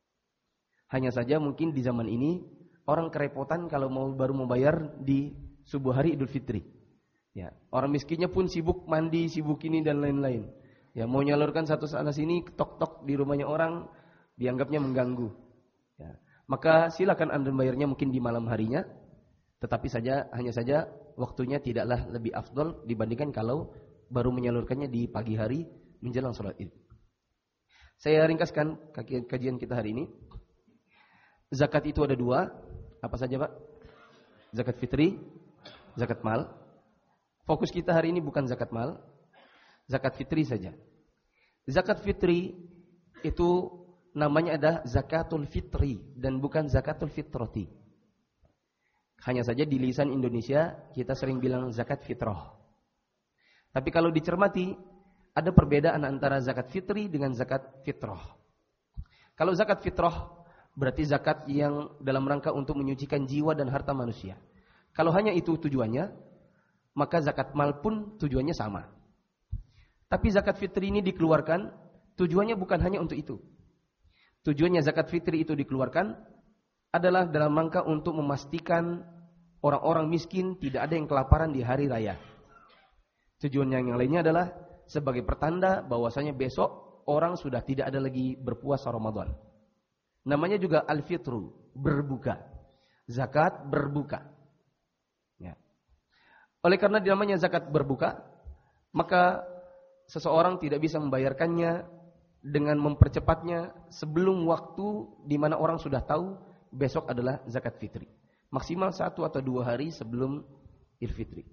Hanya saja mungkin di zaman ini orang kerepotan kalau baru membayar di subuh hari Idul Fitri. Ya, orang miskinnya pun sibuk mandi, sibuk ini dan lain-lain. Ya, mau nyalurkan satu sana sini, tok-tok di rumahnya orang, dianggapnya mengganggu. Ya, maka silakan Anda bayarnya mungkin di malam harinya, tetapi hanya saja waktunya tidaklah lebih afdol dibandingkan kalau baru menyalurkannya di pagi hari menjelang sholat Id. Saya ringkaskan kajian kita hari ini. Zakat itu ada dua. Apa saja, Pak? Zakat fitri, zakat mal. Fokus kita hari ini bukan zakat mal, zakat fitri saja. Zakat fitri itu namanya adalah zakatul fitri dan bukan zakatul fitrati. Hanya saja di lisan Indonesia kita sering bilang zakat fitrah. Tapi kalau dicermati ada perbedaan antara zakat fitri dengan zakat fitrah. Kalau zakat fitrah berarti zakat yang dalam rangka untuk menyucikan jiwa dan harta manusia. Kalau hanya itu tujuannya, maka zakat mal pun tujuannya sama. Tapi zakat fitri ini dikeluarkan, tujuannya bukan hanya untuk itu. Tujuannya zakat fitri itu dikeluarkan adalah dalam rangka untuk memastikan orang-orang miskin tidak ada yang kelaparan di hari raya. Tujuan yang lainnya adalah sebagai pertanda bahwasanya besok orang sudah tidak ada lagi berpuasa Ramadan. Namanya juga al-fitru, berbuka. Zakat berbuka. Ya. Oleh karena namanya zakat berbuka, maka seseorang tidak bisa membayarkannya dengan mempercepatnya sebelum waktu di mana orang sudah tahu besok adalah zakat fitri. Maksimal 1 atau 2 hari sebelum Idul Fitri.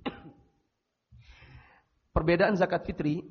Perbedaan zakat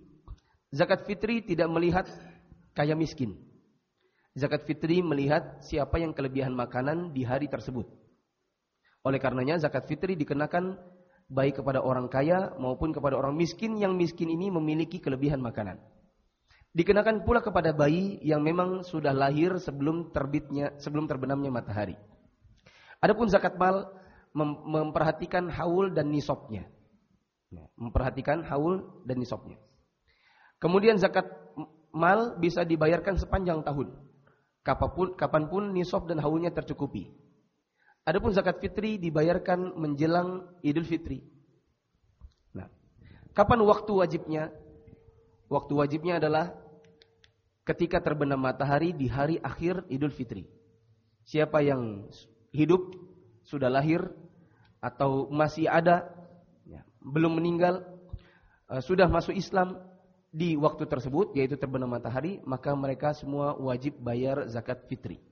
fitri tidak melihat kaya miskin. Zakat fitri melihat siapa yang kelebihan makanan di hari tersebut. Oleh karenanya zakat fitri dikenakan baik kepada orang kaya maupun kepada orang miskin yang miskin ini memiliki kelebihan makanan. Dikenakan pula kepada bayi yang memang sudah lahir sebelum terbenamnya matahari. Adapun zakat mal memperhatikan haul dan nisabnya. Memperhatikan haul dan nisabnya. Kemudian zakat mal bisa dibayarkan sepanjang tahun. Kapanpun nisab dan haulnya tercukupi. Adapun zakat fitri dibayarkan menjelang Idul Fitri. Nah, kapan waktu wajibnya? Waktu wajibnya adalah ketika terbenam matahari di hari akhir Idul Fitri. Siapa yang hidup, sudah lahir, atau masih ada, ya, belum meninggal, sudah masuk Islam di waktu tersebut, yaitu terbenam matahari, maka mereka semua wajib bayar zakat fitri.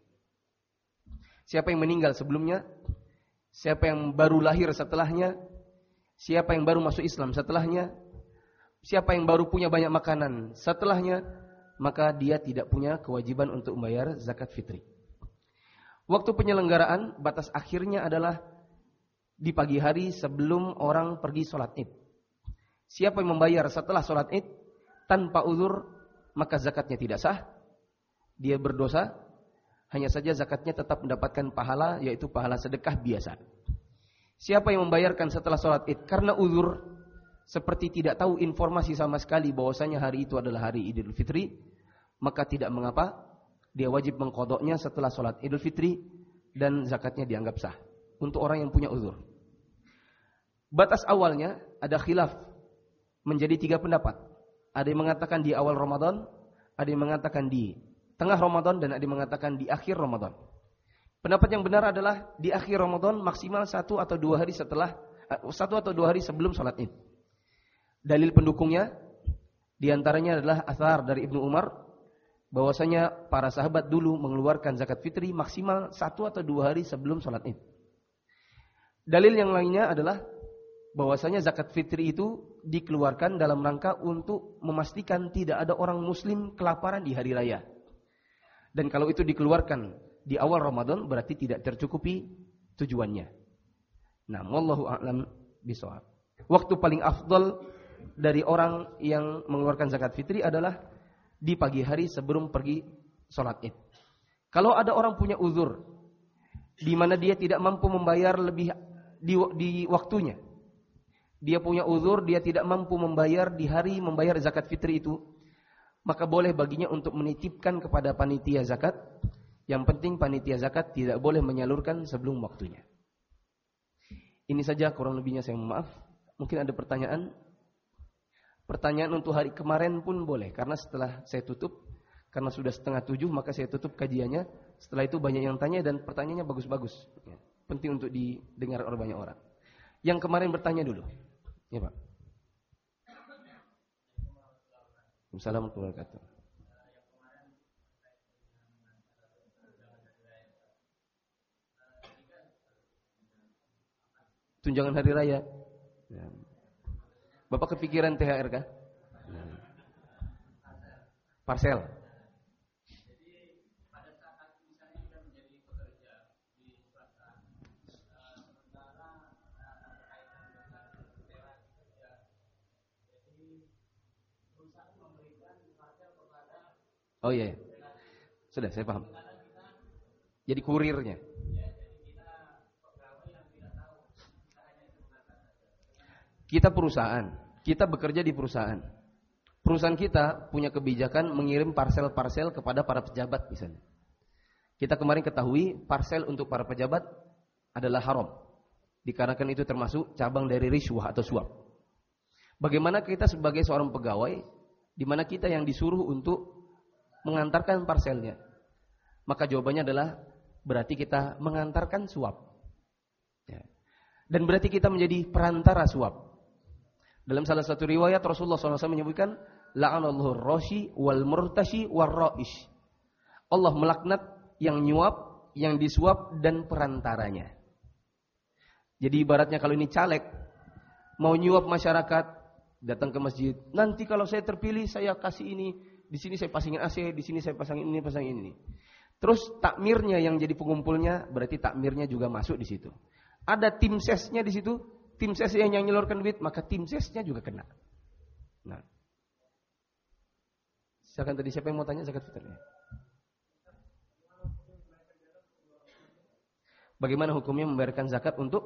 Siapa yang meninggal sebelumnya, siapa yang baru lahir setelahnya, siapa yang baru masuk Islam setelahnya, siapa yang baru punya banyak makanan setelahnya, maka dia tidak punya kewajiban untuk membayar zakat fitri. Waktu penyelenggaraan batas akhirnya adalah di pagi hari sebelum orang pergi sholat Id. Siapa yang membayar setelah sholat Id tanpa uzur, maka zakatnya tidak sah. Dia berdosa. Hanya saja zakatnya tetap mendapatkan pahala, yaitu pahala sedekah biasa. Siapa yang membayarkan setelah sholat Id karena uzur, seperti tidak tahu informasi sama sekali bahwasanya hari itu adalah hari Idul Fitri, maka tidak mengapa, dia wajib mengqadha'nya setelah sholat Idul Fitri dan zakatnya dianggap sah untuk orang yang punya uzur. Batas awalnya ada khilaf menjadi 3 pendapat. Ada yang mengatakan di awal Ramadan, ada yang mengatakan di tengah Ramadan, dan ada yang mengatakan di akhir Ramadan. Pendapat yang benar adalah di akhir Ramadan maksimal 1 atau 2 hari sebelum sholat Id. Dalil pendukungnya diantaranya adalah athar dari Ibnu Umar bahwasanya para sahabat dulu mengeluarkan zakat fitri maksimal 1 atau 2 hari sebelum sholat Id. Dalil yang lainnya adalah bahwasanya zakat fitri itu dikeluarkan dalam rangka untuk memastikan tidak ada orang muslim kelaparan di hari raya. Dan kalau itu dikeluarkan di awal Ramadan berarti tidak tercukupi tujuannya. Nah, wallahu a'lam bishawab. Waktu paling afdal dari orang yang mengeluarkan zakat fitri adalah di pagi hari sebelum pergi sholat Id. Kalau ada orang punya uzur di mana dia tidak mampu membayar lebih di waktunya, dia punya uzur, dia tidak mampu membayar di hari membayar zakat fitri itu, maka boleh baginya untuk menitipkan kepada panitia zakat. Yang penting panitia zakat tidak boleh menyalurkan sebelum waktunya. Ini saja kurang lebihnya, saya mohon maaf. Mungkin ada pertanyaan? Pertanyaan untuk hari kemarin pun boleh, karena setelah saya tutup, karena sudah 6:30 maka saya tutup kajiannya. Setelah itu banyak yang tanya dan pertanyaannya bagus-bagus. Penting untuk didengar oleh banyak orang. Yang kemarin bertanya dulu. Ya, Pak. Assalamualaikum warahmatullahi wabarakatuh. Tunjangan hari raya. Ya. Bapak kepikiran THR kah? Ya. Parcel. Oh iya. Sudah, saya paham. Jadi kurirnya. Kita perusahaan, kita bekerja di perusahaan. Perusahaan kita punya kebijakan mengirim parcel-parcel kepada para pejabat misalnya. Kita kemarin ketahui parcel untuk para pejabat adalah haram. Dikarenakan itu termasuk cabang dari riswah atau suap. Bagaimana kita sebagai seorang pegawai, di mana kita yang disuruh untuk mengantarkan parcelnya? Maka jawabannya adalah berarti kita mengantarkan suap. Ya. Dan berarti kita menjadi perantara suap. Dalam salah satu riwayat Rasulullah SAW menyebutkan la'anallahu ar-rashi wal murtashi war ra'ish. Allah melaknat yang nyuap, yang disuap dan perantaranya. Jadi ibaratnya kalau ini caleg mau nyuap masyarakat, datang ke masjid. Nanti kalau saya terpilih saya kasih ini, di sini saya pasangin AC, di sini saya pasangin ini, pasangin ini. Terus takmirnya yang jadi pengumpulnya, berarti takmirnya juga masuk di situ. Ada tim sesnya di situ. Tim ses yang nyalurkan duit, maka tim sesnya juga kena. Nah, silakan tadi siapa yang mau tanya zakat fitrnya? Bagaimana hukumnya membayarkan zakat untuk?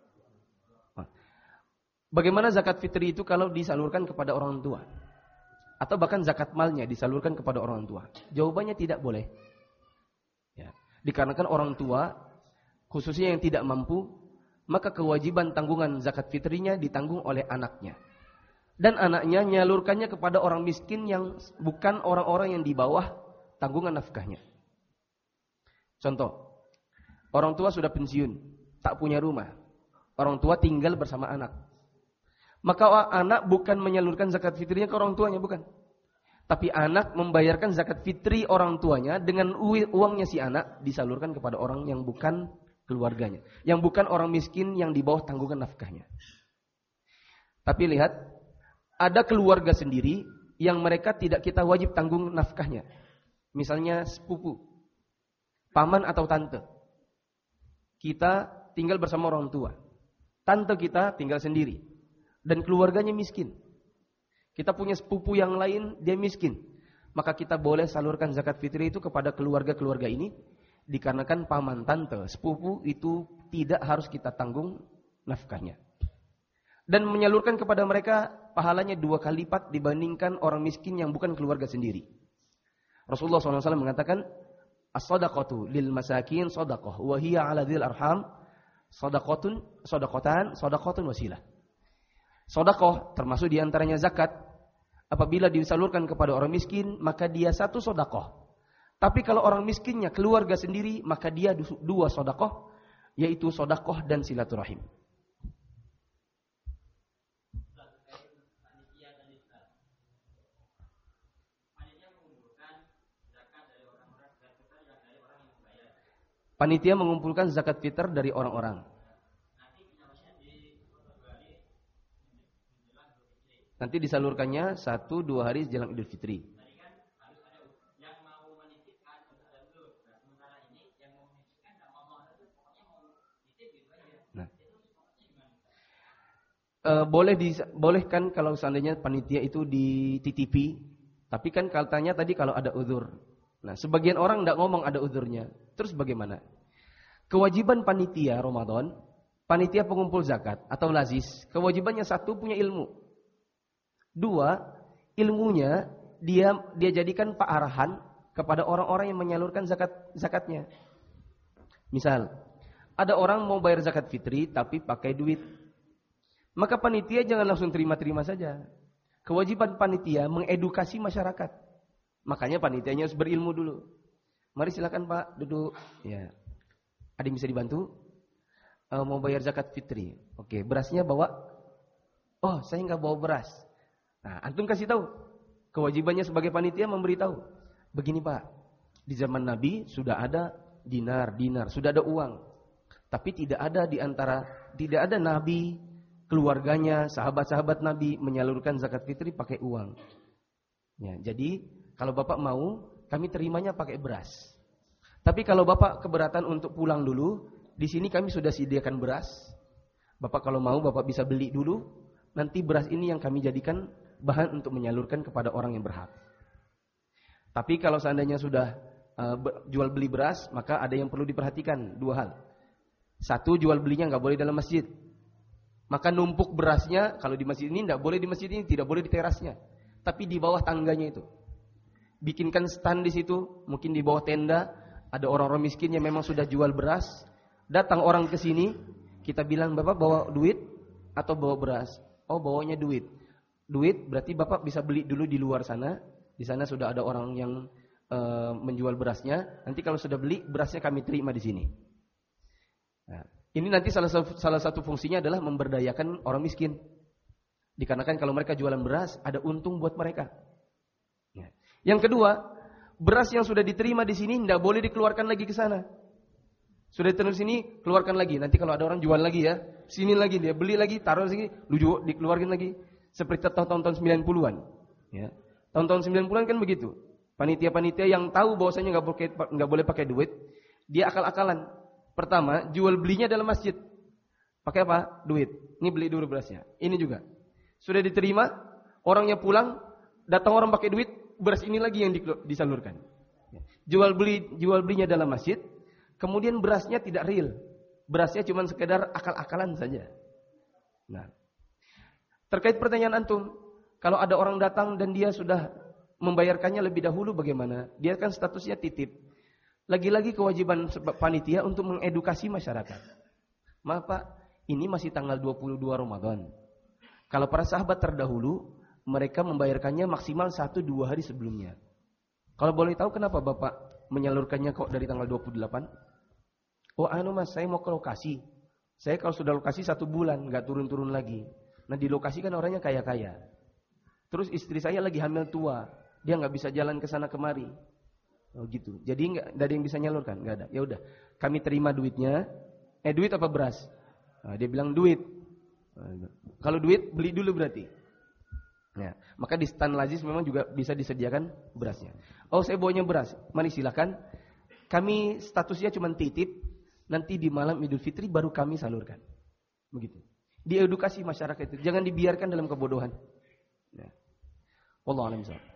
Bagaimana zakat fitri itu kalau disalurkan kepada orang tua? Atau bahkan zakat malnya disalurkan kepada orang tua? Jawabannya tidak boleh. Ya. Dikarenakan orang tua, khususnya yang tidak mampu, maka kewajiban tanggungan zakat fitrinya ditanggung oleh anaknya. Dan anaknya nyalurkannya kepada orang miskin yang bukan orang-orang yang di bawah tanggungan nafkahnya. Contoh, orang tua sudah pensiun, tak punya rumah. Orang tua tinggal bersama anak. Maka anak bukan menyalurkan zakat fitrinya ke orang tuanya, bukan. Tapi anak membayarkan zakat fitri orang tuanya dengan uangnya si anak disalurkan kepada orang yang bukan keluarganya, yang bukan orang miskin yang di bawah tanggungan nafkahnya. Tapi lihat, ada keluarga sendiri yang mereka tidak kita wajib tanggung nafkahnya. Misalnya sepupu, paman atau tante. Kita tinggal bersama orang tua. Tante kita tinggal sendiri dan keluarganya miskin. Kita punya sepupu yang lain, dia miskin. Maka kita boleh salurkan zakat fitri itu kepada keluarga-keluarga ini. Dikarenakan paman, tante, sepupu itu tidak harus kita tanggung nafkahnya. Dan menyalurkan kepada mereka pahalanya 2 kali lipat dibandingkan orang miskin yang bukan keluarga sendiri. Rasulullah SAW mengatakan, as-sadaqatu lil masakin sadaqah, wa hiya ala dzil arham sadaqatan wasilah. Sedekah termasuk diantaranya zakat. Apabila disalurkan kepada orang miskin, maka dia satu sedekah. Tapi kalau orang miskinnya keluarga sendiri, maka dia 2 sedekah, yaitu sedekah dan silaturahim. Panitia mengumpulkan zakat fitr dari orang-orang. Nanti disalurkannya 1-2 hari jelang Idul Fitri. Nah, bolehkan kalau seandainya panitia itu dititipi, tapi kan katanya tadi kalau ada uzur. Nah, sebagian orang tidak ngomong ada uzurnya. Terus bagaimana? Kewajiban panitia Ramadan, panitia pengumpul zakat atau lazis, kewajibannya 1 punya ilmu. 2, ilmunya dia jadikan arahan kepada orang-orang yang menyalurkan zakatnya. Misal, ada orang mau bayar zakat fitri tapi pakai duit. Maka panitia jangan langsung terima-terima saja. Kewajiban panitia mengedukasi masyarakat. Makanya panitianya harus berilmu dulu. Mari silakan Pak, duduk. Ya. Ada yang bisa dibantu? mau bayar zakat fitri. Oke, berasnya bawa. Oh, saya nggak bawa beras. Nah, antum kasih tahu. Kewajibannya sebagai panitia memberitahu. Begini Pak, di zaman Nabi sudah ada dinar, sudah ada uang. Tapi tidak ada Nabi, keluarganya, sahabat-sahabat Nabi menyalurkan zakat fitri pakai uang. Ya, jadi kalau Bapak mau, kami terimanya pakai beras. Tapi kalau Bapak keberatan untuk pulang dulu, di sini kami sudah sediakan beras. Bapak kalau mau, Bapak bisa beli dulu. Nanti beras ini yang kami jadikan bahan untuk menyalurkan kepada orang yang berhak. Tapi kalau seandainya sudah jual beli beras, maka ada yang perlu diperhatikan, dua hal. Satu, jual belinya nggak boleh dalam masjid. Maka numpuk berasnya, kalau di masjid ini nggak boleh di masjid ini, tidak boleh di terasnya. Tapi di bawah tangganya itu. Bikinkan stand di situ, mungkin di bawah tenda, ada orang-orang miskin yang memang sudah jual beras. Datang orang ke sini, kita bilang, Bapak bawa duit atau bawa beras? Oh, bawanya duit. Duit berarti Bapak bisa beli dulu di luar sana. Di sana sudah ada orang yang menjual berasnya. Nanti kalau sudah beli, berasnya kami terima di sini. Nah, ini nanti salah satu fungsinya adalah memberdayakan orang miskin. Dikarenakan kalau mereka jualan beras, ada untung buat mereka. Ya. Yang kedua, beras yang sudah diterima di sini tidak boleh dikeluarkan lagi ke sana. Sudah diterima di sini, keluarkan lagi. Nanti kalau ada orang jual lagi ya, sini lagi dia beli lagi, taruh lagi, dikeluarkan lagi. Seperti tahun-tahun 90-an. Ya. Tahun-tahun 90-an kan begitu. Panitia-panitia yang tahu bahwasanya nggak boleh pakai duit, dia akal-akalan. Pertama, jual belinya dalam masjid. Pakai apa? Duit. Ini beli dulu berasnya. Ini juga. Sudah diterima, orangnya pulang, datang orang pakai duit, beras ini lagi yang disalurkan. Jual belinya dalam masjid, kemudian berasnya tidak real. Berasnya cuma sekedar akal-akalan saja. Nah, terkait pertanyaan antum, kalau ada orang datang dan dia sudah membayarkannya lebih dahulu bagaimana? Dia kan statusnya titip. Lagi-lagi kewajiban panitia untuk mengedukasi masyarakat. Maaf Pak, ini masih tanggal 22 Ramadan. Kalau para sahabat terdahulu, mereka membayarkannya maksimal 1-2 hari sebelumnya. Kalau boleh tahu kenapa Bapak menyalurkannya kok dari tanggal 28? Oh Mas, saya mau ke lokasi. Saya kalau sudah lokasi 1 bulan, nggak turun-turun lagi. Nah di lokasi kan orangnya kaya-kaya. Terus istri saya lagi hamil tua, dia nggak bisa jalan ke sana kemari. Oh gitu. Jadi nggak ada yang bisa nyalurkan, nggak ada. Ya udah, kami terima duitnya. Duit apa beras? Nah, dia bilang duit. Kalau duit beli dulu berarti. Ya, maka di stand Lazis memang juga bisa disediakan berasnya. Oh saya bawanya beras, mari silakan. Kami statusnya cuma titip. Nanti di malam Idul Fitri baru kami salurkan. Begitu. Diedukasi masyarakat itu, jangan dibiarkan dalam kebodohan. Ya. Wallahu a'lam bishawab.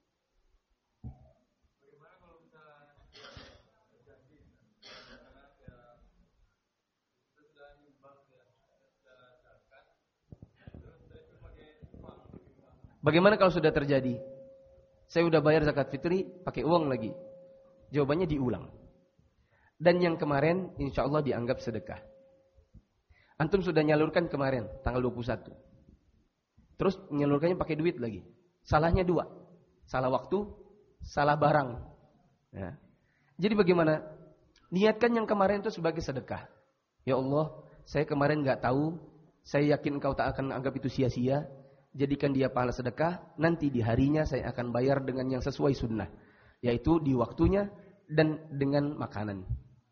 Bagaimana kalau sudah terjadi? Saya sudah bayar zakat fitri pakai uang lagi. Jawabannya diulang. Dan yang kemarin insya Allah dianggap sedekah. Antum sudah nyalurkan kemarin tanggal 21. Terus menyalurkannya pakai duit lagi. Salahnya 2. Salah waktu, salah barang. Ya. Jadi bagaimana? Niatkan yang kemarin itu sebagai sedekah. Ya Allah, saya kemarin nggak tahu. Saya yakin engkau tak akan anggap itu sia-sia. Jadikan dia pahala sedekah. Nanti di harinya saya akan bayar dengan yang sesuai sunnah. Yaitu di waktunya dan dengan makanan.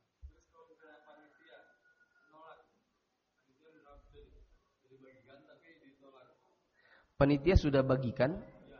Panitia sudah bagikan.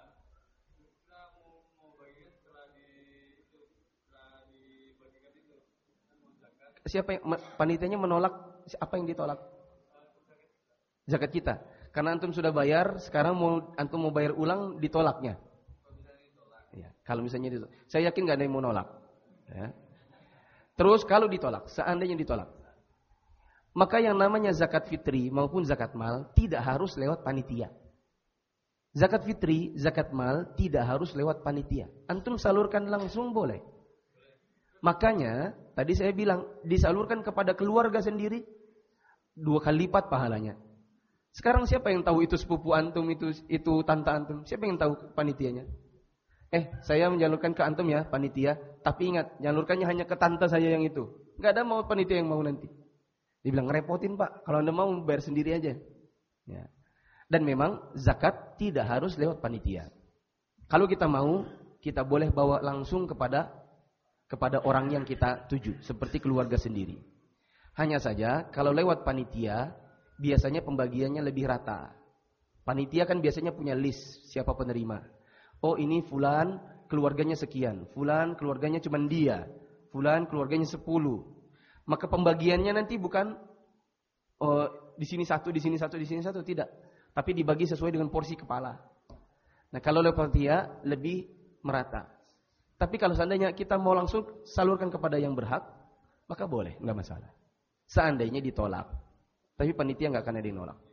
Siapa yang panitianya menolak? Apa yang ditolak? Zakat kita. Karena antum sudah bayar, sekarang antum mau bayar ulang, ditolaknya. Ya, kalau misalnya ditolak, saya yakin nggak ada yang mau nolak. Ya. Terus kalau ditolak, seandainya ditolak, maka yang namanya zakat fitri maupun zakat mal tidak harus lewat panitia. Zakat fitri, zakat mal tidak harus lewat panitia. Antum salurkan langsung boleh. Makanya tadi saya bilang disalurkan kepada keluarga sendiri 2 kali lipat pahalanya. Sekarang siapa yang tahu itu sepupu antum, itu tante antum? Siapa yang tahu panitianya? Saya menyalurkan ke antum ya panitia, tapi ingat nyalurkannya hanya ke tante saya yang itu. Enggak ada mau panitia yang mau nanti. Dia bilang, ngerepotin Pak, kalau Anda mau bayar sendiri aja. Ya. Dan memang zakat tidak harus lewat panitia. Kalau kita mau, kita boleh bawa langsung kepada orang yang kita tuju, seperti keluarga sendiri. Hanya saja, kalau lewat panitia, biasanya pembagiannya lebih rata. Panitia kan biasanya punya list siapa penerima. Oh ini fulan keluarganya sekian, fulan keluarganya cuma dia, fulan keluarganya 10. Maka pembagiannya nanti bukan di sini satu, di sini satu, di sini satu, tidak. Tapi dibagi sesuai dengan porsi kepala. Nah kalau lewat panitia lebih merata. Tapi kalau seandainya kita mau langsung salurkan kepada yang berhak, maka boleh, nggak masalah. Seandainya ditolak, tapi panitia nggak akan ada yang nolak.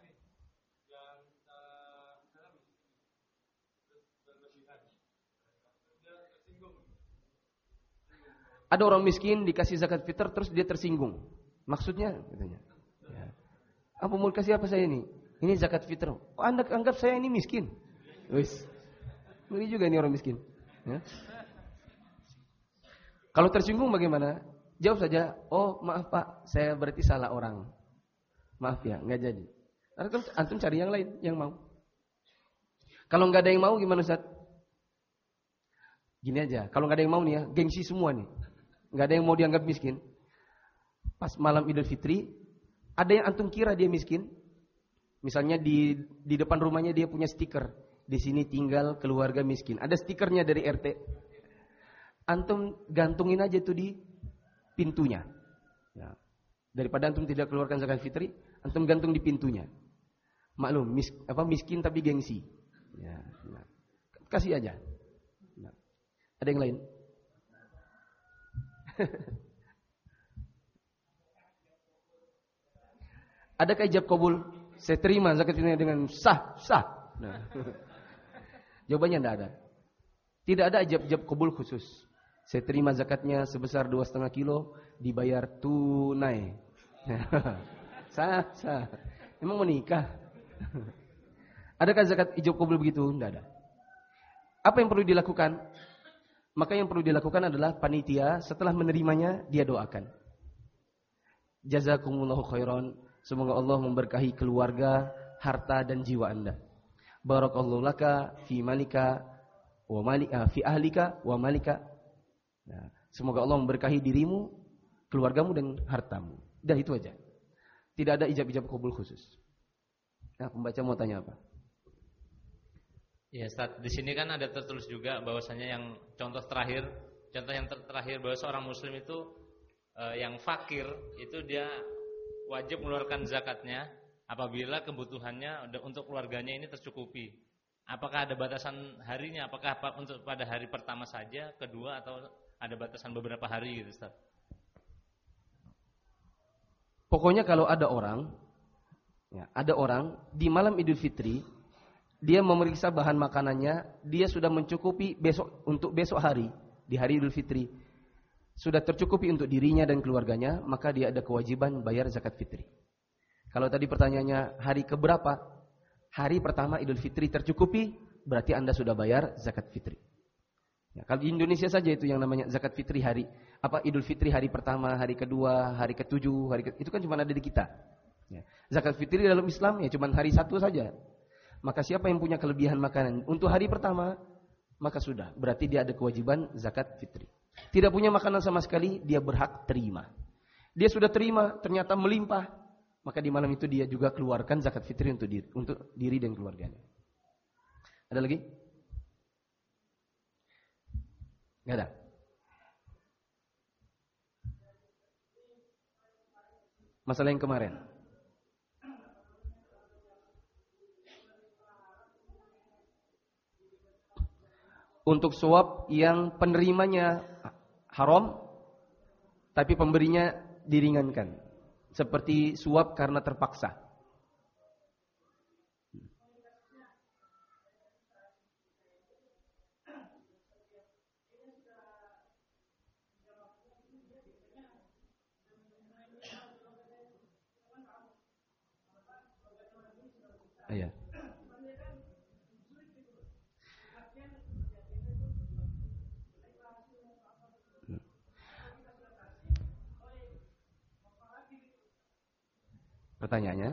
Ada orang miskin dikasih zakat fitrah terus dia tersinggung. Maksudnya, katanya. Ya. Apa mau kasih apa saya ini? Ini zakat fitrah. Oh, Anda anggap saya ini miskin? Wis. Ini juga ini orang miskin. Ya. Kalau tersinggung bagaimana? Jawab saja, oh maaf Pak, saya berarti salah orang. Maaf ya, nggak jadi. Antum cari yang lain yang mau. Kalau nggak ada yang mau gimana Ustaz? Gini aja, kalau nggak ada yang mau nih ya, gengsi semua nih. Nggak ada yang mau dianggap miskin. Pas malam Idul Fitri, ada yang antum kira dia miskin. Misalnya di depan rumahnya dia punya stiker. Di sini tinggal keluarga miskin. Ada stikernya dari RT. Antum gantungin aja tuh di pintunya. Ya. Daripada antum tidak keluarkan zakat fitri, antum gantung di pintunya. Maklum, miskin tapi gengsi. Ya. Nah. Kasih aja. Nah. Ada yang lain? Adakah ijab kabul? Saya terima zakat fitrah dengan sah. Nah. Jawabannya tidak ada. Tidak ada ijab kabul khusus. Saya terima zakatnya sebesar 2,5 kilo dibayar tunai. Sah. Emang mau nikah? Adakah zakat ijab kabul begitu? Tidak ada. Apa yang perlu dilakukan? Maka yang perlu dilakukan adalah panitia setelah menerimanya dia doakan. Jazakumullahu khairan. Semoga Allah memberkahi keluarga, harta dan jiwa Anda. Barakallahu laka fi malika wa malika fi ahlika wa malika. Nah, semoga Allah memberkahi dirimu, keluargamu dan hartamu. Dah itu aja. Tidak ada ijab-ijab kabul khusus. Nah, pembaca mau tanya apa? Ya, Ustaz, di sini kan ada tertulis juga bahwasanya yang contoh yang terakhir bahwa seorang muslim itu yang fakir itu dia wajib mengeluarkan zakatnya apabila kebutuhannya untuk keluarganya ini tercukupi. Apakah ada batasan harinya? Apakah untuk pada hari pertama saja, kedua, atau ada batasan beberapa hari gitu, Ustaz? Pokoknya kalau ada orang di malam Idul Fitri dia memeriksa bahan makanannya, dia sudah mencukupi untuk besok hari, di hari Idul Fitri. Sudah tercukupi untuk dirinya dan keluarganya, maka dia ada kewajiban bayar zakat fitri. Kalau tadi pertanyaannya hari keberapa? Hari pertama Idul Fitri tercukupi, berarti Anda sudah bayar zakat fitri. Ya, kalau di Indonesia saja itu yang namanya zakat fitri Idul Fitri hari pertama, hari kedua, hari ketujuh, itu kan cuma ada di kita. Ya. Zakat fitri dalam Islam ya cuma hari satu saja. Maka siapa yang punya kelebihan makanan untuk hari pertama, maka sudah, berarti dia ada kewajiban zakat fitri. Tidak punya makanan sama sekali, dia berhak terima. Dia sudah terima, ternyata melimpah, maka di malam itu dia juga keluarkan zakat fitri untuk diri dan keluarganya. Ada lagi? Nggak ada. Masalah yang kemarin. Untuk suap yang penerimanya haram, tapi pemberinya diringankan. Seperti suap karena terpaksa. Iya. Pertanyaannya,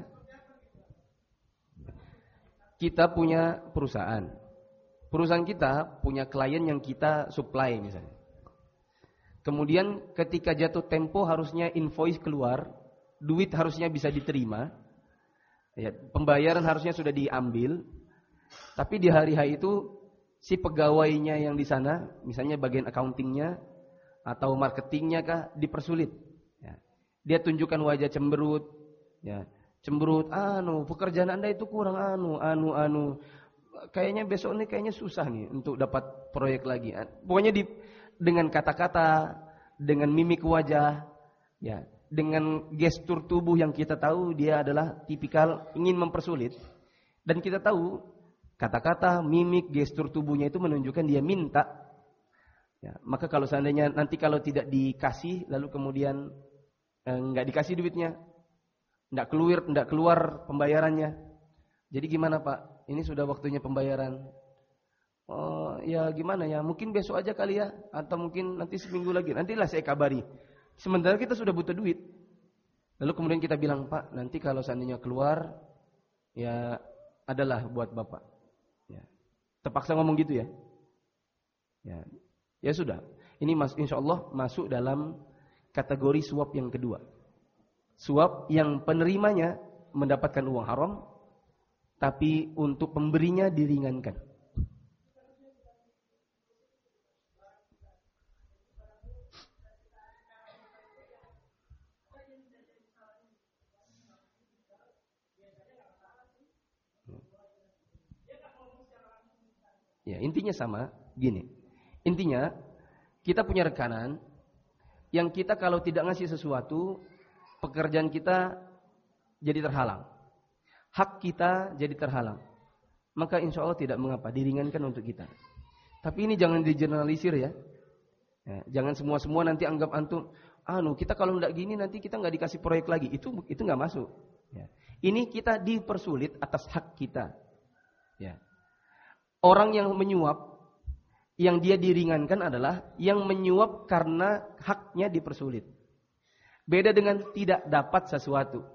kita punya perusahaan. Perusahaan kita punya klien yang kita supply misalnya. Kemudian ketika jatuh tempo harusnya invoice keluar, duit harusnya bisa diterima, ya, pembayaran harusnya sudah diambil, tapi di hari H itu si pegawainya yang di sana, misalnya bagian accountingnya atau marketingnya kah, dipersulit. Ya. Dia tunjukkan wajah cemberut, ya, cemberut, pekerjaan Anda itu kurang kayaknya besok ini kayaknya susah nih untuk dapat proyek lagi. Pokoknya dengan kata-kata, dengan mimik wajah, ya, dengan gestur tubuh yang kita tahu dia adalah tipikal ingin mempersulit. Dan kita tahu kata-kata, mimik, gestur tubuhnya itu menunjukkan dia minta. Ya, maka kalau seandainya nanti kalau tidak dikasih, lalu kemudian nggak dikasih duitnya, nggak keluar pembayarannya. Jadi gimana Pak? Ini sudah waktunya pembayaran. Oh ya gimana ya? Mungkin besok aja kali ya, atau mungkin nanti seminggu lagi. Nantilah saya kabari. Sementara kita sudah butuh duit. Lalu kemudian kita bilang, Pak, nanti kalau seandainya keluar, ya adalah buat Bapak. Ya. Terpaksa ngomong gitu ya. Ya sudah. Ini insya Allah masuk dalam kategori suap yang kedua. Suap yang penerimanya mendapatkan uang haram, tapi untuk pemberinya diringankan. Ya, intinya sama, gini. Intinya, kita punya rekanan yang kita kalau tidak ngasih sesuatu, pekerjaan kita jadi terhalang. Hak kita jadi terhalang. Maka insya Allah tidak mengapa, diringankan untuk kita. Tapi ini jangan digeneralisir ya. Jangan semua nanti anggap antum, kita kalau tidak gini nanti kita nggak dikasih proyek lagi. Itu nggak masuk. Ya. Ini kita dipersulit atas hak kita. Ya. Orang yang menyuap, yang dia diringankan adalah yang menyuap karena haknya dipersulit. Beda dengan tidak dapat sesuatu.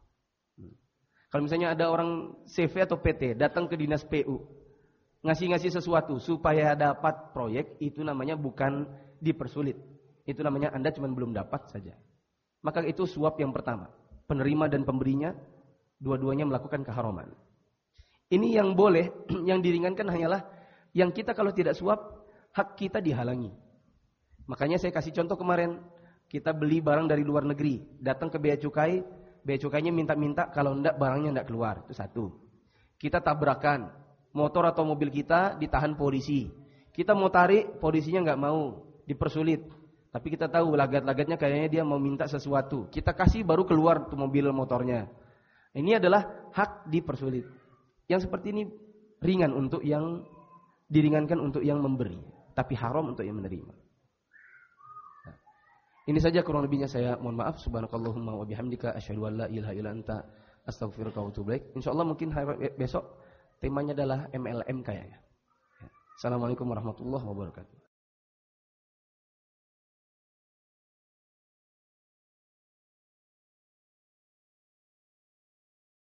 Kalau misalnya ada orang CV atau PT datang ke dinas PU, ngasih sesuatu supaya dapat proyek, itu namanya bukan dipersulit. Itu namanya Anda cuma belum dapat saja. Maka itu suap yang pertama. Penerima dan pemberinya, dua-duanya melakukan keharaman. Ini yang boleh, yang diringankan hanyalah yang kita kalau tidak suap, hak kita dihalangi. Makanya saya kasih contoh kemarin, kita beli barang dari luar negeri, datang ke bea cukainya minta-minta, kalau enggak barangnya enggak keluar, itu satu. Kita tabrakan, motor atau mobil kita ditahan polisi. Kita mau tarik, polisinya enggak mau, dipersulit. Tapi kita tahu lagat-lagatnya kayaknya dia mau minta sesuatu. Kita kasih baru keluar tuh mobil motornya. Ini adalah hak dipersulit. Yang seperti ini ringan untuk yang diringankan untuk yang memberi, tapi haram untuk yang menerima. Nah, ini saja kurang lebihnya saya mohon maaf. Subhanakallahumma wa bihamdika asyhadu an la ilaha illa anta astaghfiruka wa atubu ilaik. Insyaallah mungkin besok temanya adalah MLM kayaknya. Assalamualaikum warahmatullahi wabarakatuh.